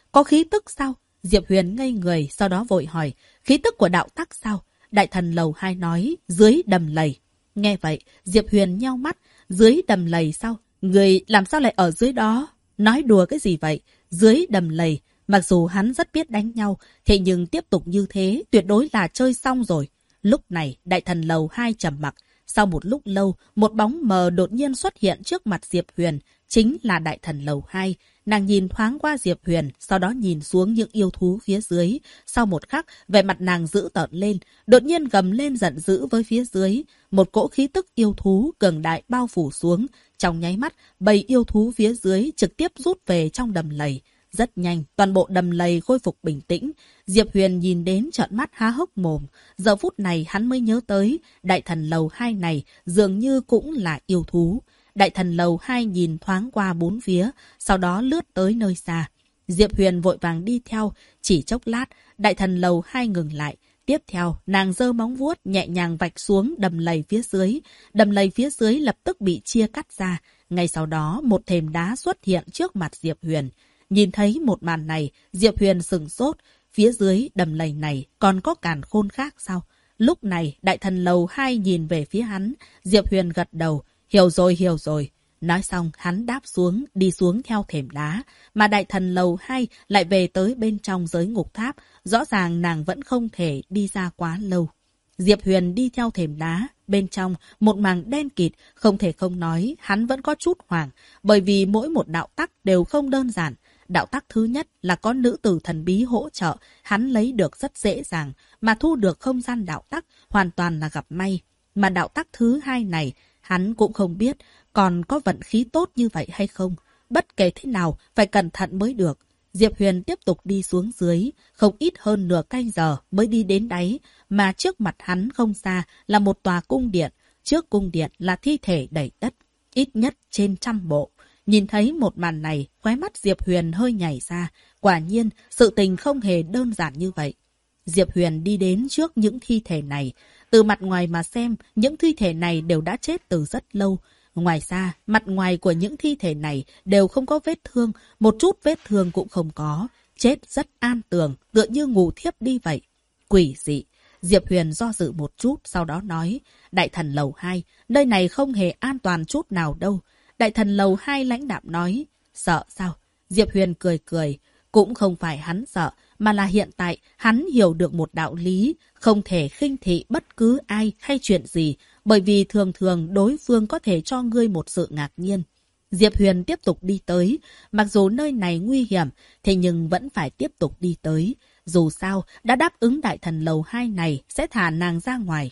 tức sao? Diệp Huyền ngây người, sau đó vội hỏi, khí tức của đạo tắc sao? Đại thần lầu 2 nói, dưới đầm lầy. Nghe vậy, Diệp Huyền nheo mắt, dưới đầm lầy sao? Người làm sao lại ở dưới đó? Nói đùa cái gì vậy? Dưới đầm lầy, mặc dù hắn rất biết đánh nhau, thế nhưng tiếp tục như thế tuyệt đối là chơi xong rồi. Lúc này, đại thần lầu 2 trầm mặc. Sau một lúc lâu, một bóng mờ đột nhiên xuất hiện trước mặt Diệp Huyền, chính là đại thần lầu 2. Nàng nhìn thoáng qua Diệp Huyền, sau đó nhìn xuống những yêu thú phía dưới. Sau một khắc, vẻ mặt nàng dữ tợn lên, đột nhiên gầm lên giận dữ với phía dưới. Một cỗ khí tức yêu thú cường đại bao phủ xuống. Trong nháy mắt, bầy yêu thú phía dưới trực tiếp rút về trong đầm lầy. Rất nhanh, toàn bộ đầm lầy khôi phục bình tĩnh. Diệp Huyền nhìn đến trợn mắt há hốc mồm. Giờ phút này hắn mới nhớ tới, đại thần lầu 2 này dường như cũng là yêu thú. Đại thần lầu 2 nhìn thoáng qua bốn phía, sau đó lướt tới nơi xa. Diệp Huyền vội vàng đi theo, chỉ chốc lát, đại thần lầu 2 ngừng lại. Tiếp theo, nàng giơ móng vuốt nhẹ nhàng vạch xuống đầm lầy phía dưới. Đầm lầy phía dưới lập tức bị chia cắt ra. Ngay sau đó, một thềm đá xuất hiện trước mặt Diệp Huyền. Nhìn thấy một màn này, Diệp Huyền sửng sốt. Phía dưới đầm lầy này còn có càn khôn khác sao? Lúc này, đại thần lầu 2 nhìn về phía hắn. Diệp Huyền gật đầu. Hiểu rồi. Nói xong, hắn đáp xuống, đi xuống theo thềm đá. Mà đại thần lầu 2 lại về tới bên trong giới ngục tháp. Rõ ràng nàng vẫn không thể đi ra quá lâu. Diệp Huyền đi theo thềm đá. Bên trong, một mảng đen kịt, không thể không nói, hắn vẫn có chút hoảng. Bởi vì mỗi một đạo tắc đều không đơn giản. Đạo tắc thứ nhất là có nữ tử thần bí hỗ trợ, hắn lấy được rất dễ dàng, mà thu được không gian đạo tắc hoàn toàn là gặp may. Mà đạo tắc thứ hai này, hắn cũng không biết còn có vận khí tốt như vậy hay không. Bất kể thế nào, phải cẩn thận mới được. Diệp Huyền tiếp tục đi xuống dưới, không ít hơn nửa canh giờ mới đi đến đáy, mà trước mặt hắn không xa là một tòa cung điện. Trước cung điện là thi thể đầy đất. ít nhất trên 100 bộ. Nhìn thấy một màn này, khóe mắt Diệp Huyền hơi nhảy ra. Quả nhiên, sự tình không hề đơn giản như vậy. Diệp Huyền đi đến trước những thi thể này. Từ mặt ngoài mà xem, những thi thể này đều đã chết từ rất lâu. Ngoài ra, mặt ngoài của những thi thể này đều không có vết thương, một chút vết thương cũng không có. Chết rất an tường, tựa như ngủ thiếp đi vậy. Quỷ dị. Diệp Huyền do dự một chút, sau đó nói, Đại thần lầu 2, nơi này không hề an toàn chút nào đâu. Đại thần lầu 2 lãnh đạm nói, sợ sao? Diệp Huyền cười cười, cũng không phải hắn sợ, mà là hiện tại hắn hiểu được một đạo lý, không thể khinh thị bất cứ ai hay chuyện gì, bởi vì thường thường đối phương có thể cho ngươi một sự ngạc nhiên. Diệp Huyền tiếp tục đi tới, mặc dù nơi này nguy hiểm, thế nhưng vẫn phải tiếp tục đi tới. Dù sao, đã đáp ứng đại thần lầu 2 này sẽ thả nàng ra ngoài.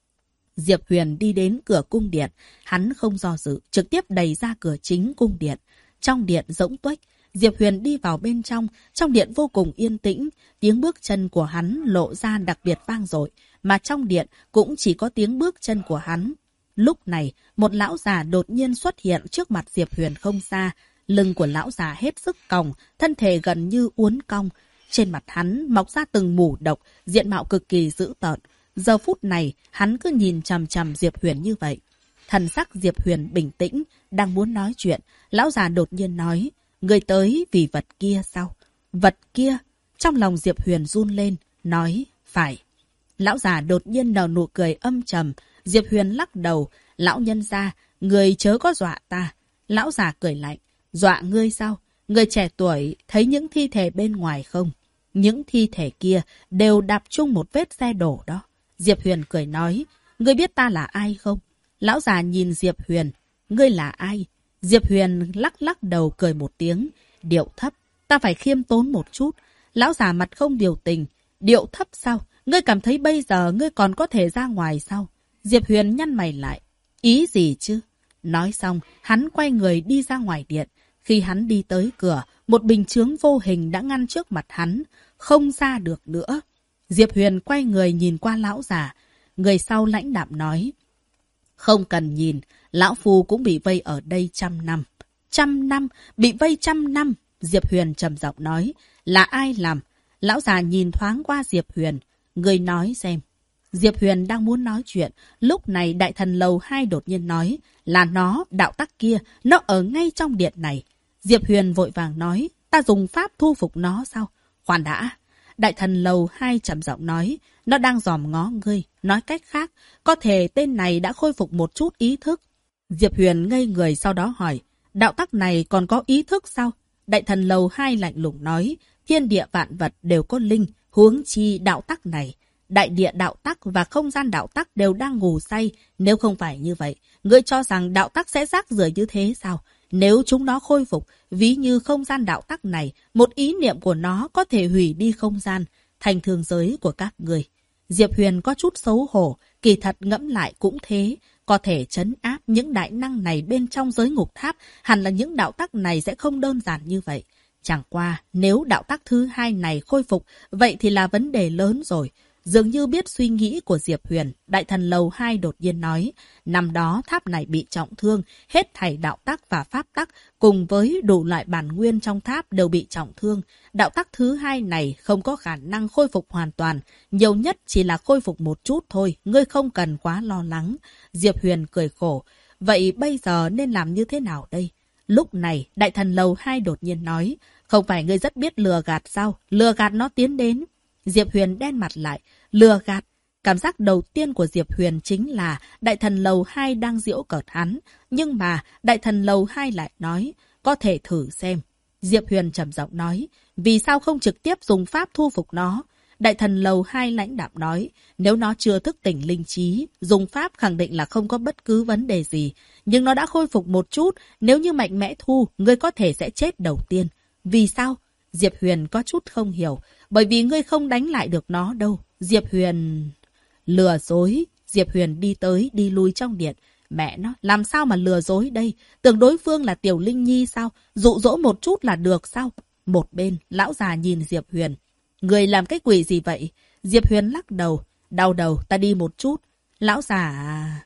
Diệp Huyền đi đến cửa cung điện, hắn không do dự, trực tiếp đẩy ra cửa chính cung điện. Trong điện rỗng tuếch, Diệp Huyền đi vào bên trong điện vô cùng yên tĩnh, tiếng bước chân của hắn lộ ra đặc biệt vang dội, mà trong điện cũng chỉ có tiếng bước chân của hắn. Lúc này, một lão già đột nhiên xuất hiện trước mặt Diệp Huyền không xa, lưng của lão già hết sức còng, thân thể gần như uốn cong. Trên mặt hắn mọc ra từng mủ độc, diện mạo cực kỳ dữ tợn. Giờ phút này, hắn cứ nhìn chằm chằm Diệp Huyền như vậy. Thần sắc Diệp Huyền bình tĩnh, đang muốn nói chuyện, lão già đột nhiên nói, người tới vì vật kia sao? Vật kia? Trong lòng Diệp Huyền run lên, nói, phải. Lão già đột nhiên nở nụ cười âm trầm, Diệp Huyền lắc đầu, lão nhân gia, người chớ có dọa ta. Lão già cười lạnh, dọa ngươi sao? Người trẻ tuổi thấy những thi thể bên ngoài không? Những thi thể kia đều đạp chung một vết xe đổ đó. Diệp Huyền cười nói, ngươi biết ta là ai không? Lão già nhìn Diệp Huyền, ngươi là ai? Diệp Huyền lắc lắc đầu cười một tiếng, điệu thấp, ta phải khiêm tốn một chút. Lão già mặt không biểu tình, điệu thấp sao? Ngươi cảm thấy bây giờ ngươi còn có thể ra ngoài sao? Diệp Huyền nhăn mày lại, ý gì chứ? Nói xong, hắn quay người đi ra ngoài điện. Khi hắn đi tới cửa, một bình chướng vô hình đã ngăn trước mặt hắn, không ra được nữa. Diệp Huyền quay người nhìn qua lão già, người sau lãnh đạm nói, không cần nhìn, lão phu cũng bị vây ở đây 100 năm. 100 năm, bị vây 100 năm. Diệp Huyền trầm giọng nói, là ai làm? Lão già nhìn thoáng qua Diệp Huyền, người nói xem. Diệp Huyền đang muốn nói chuyện, lúc này đại thần lầu 2 đột nhiên nói, là nó, đạo tắc kia, nó ở ngay trong điện này. Diệp Huyền vội vàng nói, ta dùng pháp thu phục nó sao? Khoan đã. Đại thần lầu 2 trầm giọng nói, nó đang dòm ngó ngươi. Nói cách khác, có thể tên này đã khôi phục một chút ý thức. Diệp Huyền ngây người sau đó hỏi, đạo tắc này còn có ý thức sao? Đại thần lầu 2 lạnh lùng nói, thiên địa vạn vật đều có linh, huống chi đạo tắc này. Đại địa đạo tắc và không gian đạo tắc đều đang ngủ say. Nếu không phải như vậy, ngươi cho rằng đạo tắc sẽ rác rưởi như thế sao? Nếu chúng nó khôi phục, ví như không gian đạo tắc này, một ý niệm của nó có thể hủy đi không gian, thành thương giới của các người. Diệp Huyền có chút xấu hổ, kỳ thật ngẫm lại cũng thế. Có thể trấn áp những đại năng này bên trong giới ngục tháp, hẳn là những đạo tắc này sẽ không đơn giản như vậy. Chẳng qua, nếu đạo tắc thứ 2 này khôi phục, vậy thì là vấn đề lớn rồi. Dường như biết suy nghĩ của Diệp Huyền, đại thần lầu 2 đột nhiên nói, năm đó tháp này bị trọng thương, hết thảy đạo tắc và pháp tắc cùng với đủ loại bản nguyên trong tháp đều bị trọng thương. Đạo tắc thứ 2 này không có khả năng khôi phục hoàn toàn, nhiều nhất chỉ là khôi phục một chút thôi, ngươi không cần quá lo lắng. Diệp Huyền cười khổ, vậy bây giờ nên làm như thế nào đây? Lúc này, đại thần lầu 2 đột nhiên nói, không phải ngươi rất biết lừa gạt sao? Lừa gạt nó tiến đến. Diệp Huyền đen mặt lại, lừa gạt. Cảm giác đầu tiên của Diệp Huyền chính là đại thần lầu 2 đang giễu cợt hắn. Nhưng mà đại thần lầu 2 lại nói, có thể thử xem. Diệp Huyền trầm giọng nói, vì sao không trực tiếp dùng pháp thu phục nó? Đại thần lầu 2 lãnh đạm nói, nếu nó chưa thức tỉnh linh trí, dùng pháp khẳng định là không có bất cứ vấn đề gì. Nhưng nó đã khôi phục một chút, nếu như mạnh mẽ thu, ngươi có thể sẽ chết đầu tiên. Vì sao? Diệp Huyền có chút không hiểu, bởi vì ngươi không đánh lại được nó đâu. Diệp Huyền... Lừa dối. Diệp Huyền đi tới đi lui trong điện. Mẹ nó, làm sao mà lừa dối đây? Tưởng đối phương là Tiểu Linh Nhi sao? Dụ dỗ một chút là được sao? Một bên, lão già nhìn Diệp Huyền. Người làm cái quỷ gì vậy? Diệp Huyền lắc đầu. Đau đầu, ta đi một chút. Lão già...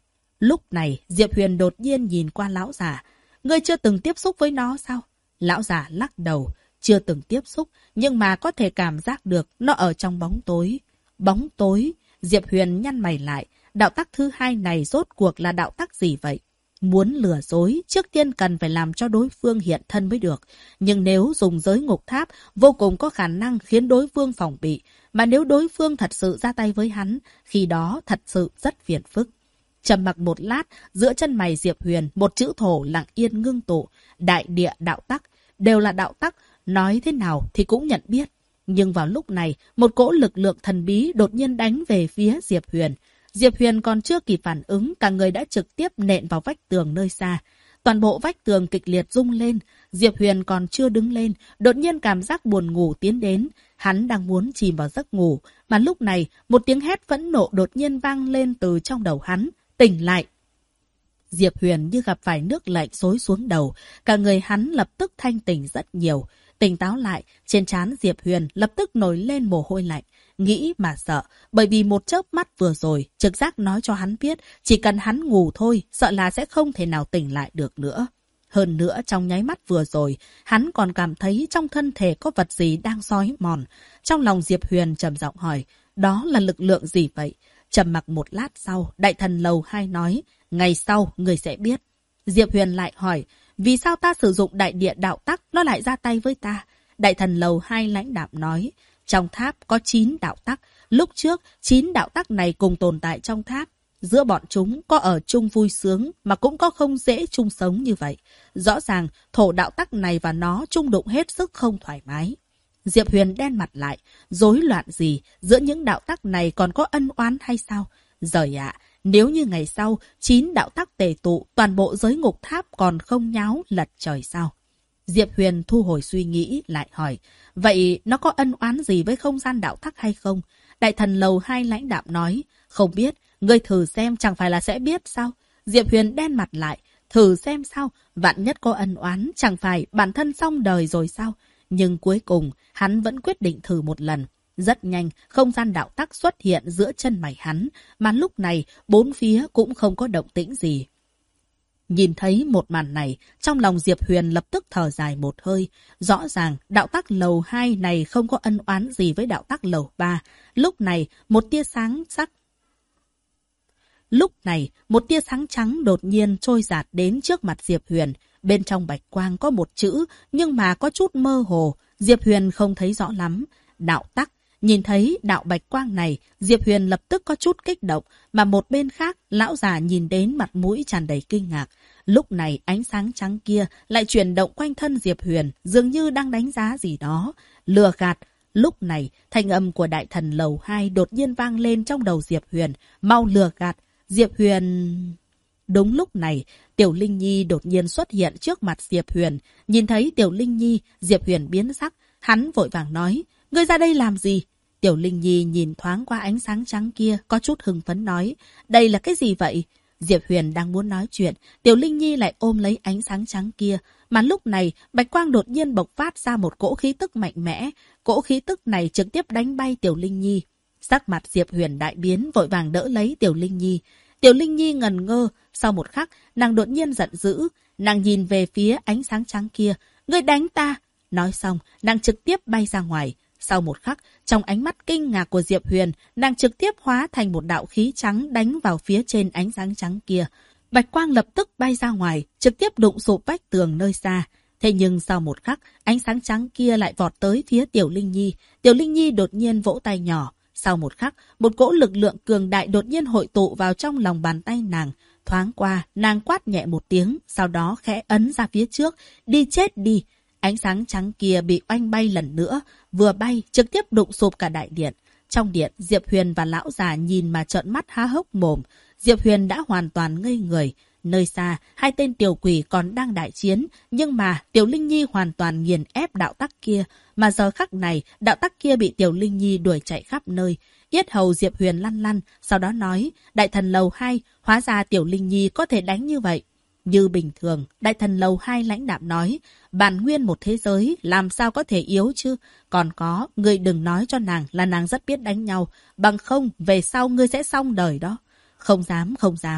Lúc này, Diệp Huyền đột nhiên nhìn qua lão già. Ngươi chưa từng tiếp xúc với nó sao? Lão già lắc đầu. Chưa từng tiếp xúc, nhưng mà có thể cảm giác được nó ở trong bóng tối. Bóng tối? Diệp Huyền nhăn mày lại. Đạo tắc thứ hai này rốt cuộc là đạo tắc gì vậy? Muốn lừa dối, trước tiên cần phải làm cho đối phương hiện thân mới được. Nhưng nếu dùng giới ngục tháp, vô cùng có khả năng khiến đối phương phòng bị. Mà nếu đối phương thật sự ra tay với hắn, khi đó thật sự rất phiền phức. Trầm mặc một lát, giữa chân mày Diệp Huyền, một chữ thổ lặng yên ngưng tụ. Đại địa đạo tắc, đều là đạo tắc, nói thế nào thì cũng nhận biết. Nhưng vào lúc này, một cỗ lực lượng thần bí đột nhiên đánh về phía Diệp Huyền. Diệp Huyền còn chưa kịp phản ứng, cả người đã trực tiếp nện vào vách tường nơi xa. Toàn bộ vách tường kịch liệt rung lên. Diệp Huyền còn chưa đứng lên, đột nhiên cảm giác buồn ngủ tiến đến. Hắn đang muốn chìm vào giấc ngủ, mà lúc này một tiếng hét phẫn nộ đột nhiên vang lên từ trong đầu hắn. Tỉnh lại! Diệp Huyền như gặp phải nước lạnh xối xuống đầu, cả người hắn lập tức thanh tỉnh rất nhiều. Tỉnh táo lại, trên trán Diệp Huyền lập tức nổi lên mồ hôi lạnh. Nghĩ mà sợ, bởi vì một chớp mắt vừa rồi, trực giác nói cho hắn biết, chỉ cần hắn ngủ thôi, sợ là sẽ không thể nào tỉnh lại được nữa. Hơn nữa, trong nháy mắt vừa rồi, hắn còn cảm thấy trong thân thể có vật gì đang xói mòn. Trong lòng Diệp Huyền trầm giọng hỏi, đó là lực lượng gì vậy? Trầm mặc một lát sau, Đại Thần Lầu 2 nói, ngày sau người sẽ biết. Diệp Huyền lại hỏi, vì sao ta sử dụng đại địa đạo tắc, nó lại ra tay với ta? Đại Thần Lầu 2 lãnh đạm nói, trong tháp có 9 đạo tắc. Lúc trước, 9 đạo tắc này cùng tồn tại trong tháp. Giữa bọn chúng có ở chung vui sướng mà cũng có không dễ chung sống như vậy. Rõ ràng, thổ đạo tắc này và nó chung đụng hết sức không thoải mái. Diệp Huyền đen mặt lại. Rối loạn gì? Giữa những đạo tắc này còn có ân oán hay sao? Giời ạ! Nếu như ngày sau, 9 đạo tắc tề tụ, toàn bộ giới ngục tháp còn không nháo lật trời sao? Diệp Huyền thu hồi suy nghĩ, lại hỏi, vậy nó có ân oán gì với không gian đạo tắc hay không? Đại Thần Lầu 2 lãnh đạm nói, không biết, ngươi thử xem chẳng phải là sẽ biết sao? Diệp Huyền đen mặt lại, thử xem sao? Vạn nhất có ân oán, chẳng phải bản thân xong đời rồi sao? Nhưng cuối cùng, hắn vẫn quyết định thử một lần. Rất nhanh, không gian đạo tắc xuất hiện giữa chân mày hắn, mà lúc này, bốn phía cũng không có động tĩnh gì. Nhìn thấy một màn này, trong lòng Diệp Huyền lập tức thở dài một hơi. Rõ ràng, đạo tắc lầu 2 này không có ân oán gì với đạo tắc lầu 3. Lúc này, một tia sáng trắng đột nhiên trôi dạt đến trước mặt Diệp Huyền. Bên trong bạch quang có một chữ, nhưng mà có chút mơ hồ. Diệp Huyền không thấy rõ lắm. Đạo tắc. Nhìn thấy đạo bạch quang này, Diệp Huyền lập tức có chút kích động, mà một bên khác, lão già nhìn đến mặt mũi tràn đầy kinh ngạc. Lúc này ánh sáng trắng kia lại chuyển động quanh thân Diệp Huyền, dường như đang đánh giá gì đó. Lừa gạt. Lúc này, thanh âm của Đại Thần Lầu 2 đột nhiên vang lên trong đầu Diệp Huyền. Mau lừa gạt. Diệp Huyền... Đúng lúc này, Tiểu Linh Nhi đột nhiên xuất hiện trước mặt Diệp Huyền. Nhìn thấy Tiểu Linh Nhi, Diệp Huyền biến sắc. Hắn vội vàng nói, ngươi ra đây làm gì? Tiểu Linh Nhi nhìn thoáng qua ánh sáng trắng kia, có chút hưng phấn nói, đây là cái gì vậy? Diệp Huyền đang muốn nói chuyện, Tiểu Linh Nhi lại ôm lấy ánh sáng trắng kia. Mà lúc này, bạch quang đột nhiên bộc phát ra một cỗ khí tức mạnh mẽ. Cỗ khí tức này trực tiếp đánh bay Tiểu Linh Nhi. Sắc mặt Diệp Huyền đại biến, vội vàng đỡ lấy Tiểu Linh Nhi. Tiểu Linh Nhi ngần ngơ, sau một khắc, nàng đột nhiên giận dữ. Nàng nhìn về phía ánh sáng trắng kia. Ngươi đánh ta! Nói xong, nàng trực tiếp bay ra ngoài. Sau một khắc, trong ánh mắt kinh ngạc của Diệp Huyền, nàng trực tiếp hóa thành một đạo khí trắng đánh vào phía trên ánh sáng trắng kia. Bạch quang lập tức bay ra ngoài, trực tiếp đụng sụp vách tường nơi xa. Thế nhưng sau một khắc, ánh sáng trắng kia lại vọt tới phía Tiểu Linh Nhi. Tiểu Linh Nhi đột nhiên vỗ tay nhỏ. Sau một khắc, một cỗ lực lượng cường đại đột nhiên hội tụ vào trong lòng bàn tay nàng. Thoáng qua, nàng quát nhẹ một tiếng, sau đó khẽ ấn ra phía trước. Đi chết đi! Ánh sáng trắng kia bị oanh bay lần nữa, vừa bay trực tiếp đụng sụp cả đại điện. Trong điện, Diệp Huyền và lão già nhìn mà trợn mắt há hốc mồm. Diệp Huyền đã hoàn toàn ngây người. Nơi xa, hai tên tiểu quỷ còn đang đại chiến, nhưng mà Tiểu Linh Nhi hoàn toàn nghiền ép đạo tắc kia. Mà giờ khắc này, đạo tắc kia bị Tiểu Linh Nhi đuổi chạy khắp nơi. Yết hầu Diệp Huyền lăn lăn, sau đó nói, Đại Thần Lầu 2, hóa ra Tiểu Linh Nhi có thể đánh như vậy. Như bình thường, Đại Thần Lầu 2 lãnh đạm nói, bản nguyên một thế giới, làm sao có thể yếu chứ? Còn có, ngươi đừng nói cho nàng là nàng rất biết đánh nhau, bằng không, về sau ngươi sẽ xong đời đó. Không dám, không dám.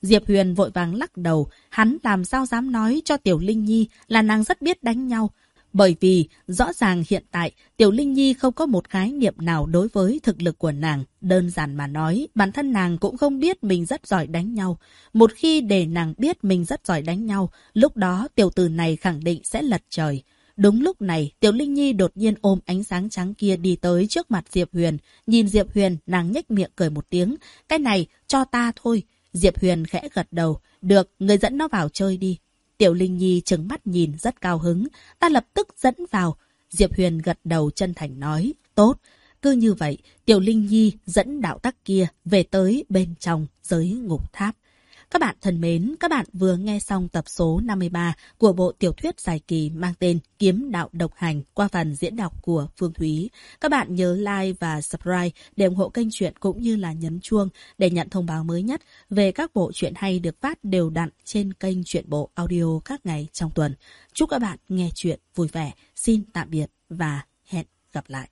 Diệp Huyền vội vàng lắc đầu, hắn làm sao dám nói cho Tiểu Linh Nhi là nàng rất biết đánh nhau. Bởi vì rõ ràng hiện tại Tiểu Linh Nhi không có một khái niệm nào đối với thực lực của nàng. Đơn giản mà nói, bản thân nàng cũng không biết mình rất giỏi đánh nhau. Một khi để nàng biết mình rất giỏi đánh nhau, lúc đó tiểu tử này khẳng định sẽ lật trời. Đúng lúc này, Tiểu Linh Nhi đột nhiên ôm ánh sáng trắng kia đi tới trước mặt Diệp Huyền. Nhìn Diệp Huyền, nàng nhếch miệng cười một tiếng. Cái này, cho ta thôi. Diệp Huyền khẽ gật đầu. Được, người dẫn nó vào chơi đi. Tiểu Linh Nhi trừng mắt nhìn rất cao hứng. Ta lập tức dẫn vào. Diệp Huyền gật đầu chân thành nói. Tốt. Cứ như vậy, Tiểu Linh Nhi dẫn đạo tắc kia về tới bên trong giới ngục tháp. Các bạn thân mến, các bạn vừa nghe xong tập số 53 của bộ tiểu thuyết dài kỳ mang tên Kiếm Đạo Độc Hành qua phần diễn đọc của Phương Thúy. Các bạn nhớ like và subscribe để ủng hộ kênh truyện cũng như là nhấn chuông để nhận thông báo mới nhất về các bộ truyện hay được phát đều đặn trên kênh Truyện Bộ Audio các ngày trong tuần. Chúc các bạn nghe truyện vui vẻ. Xin tạm biệt và hẹn gặp lại.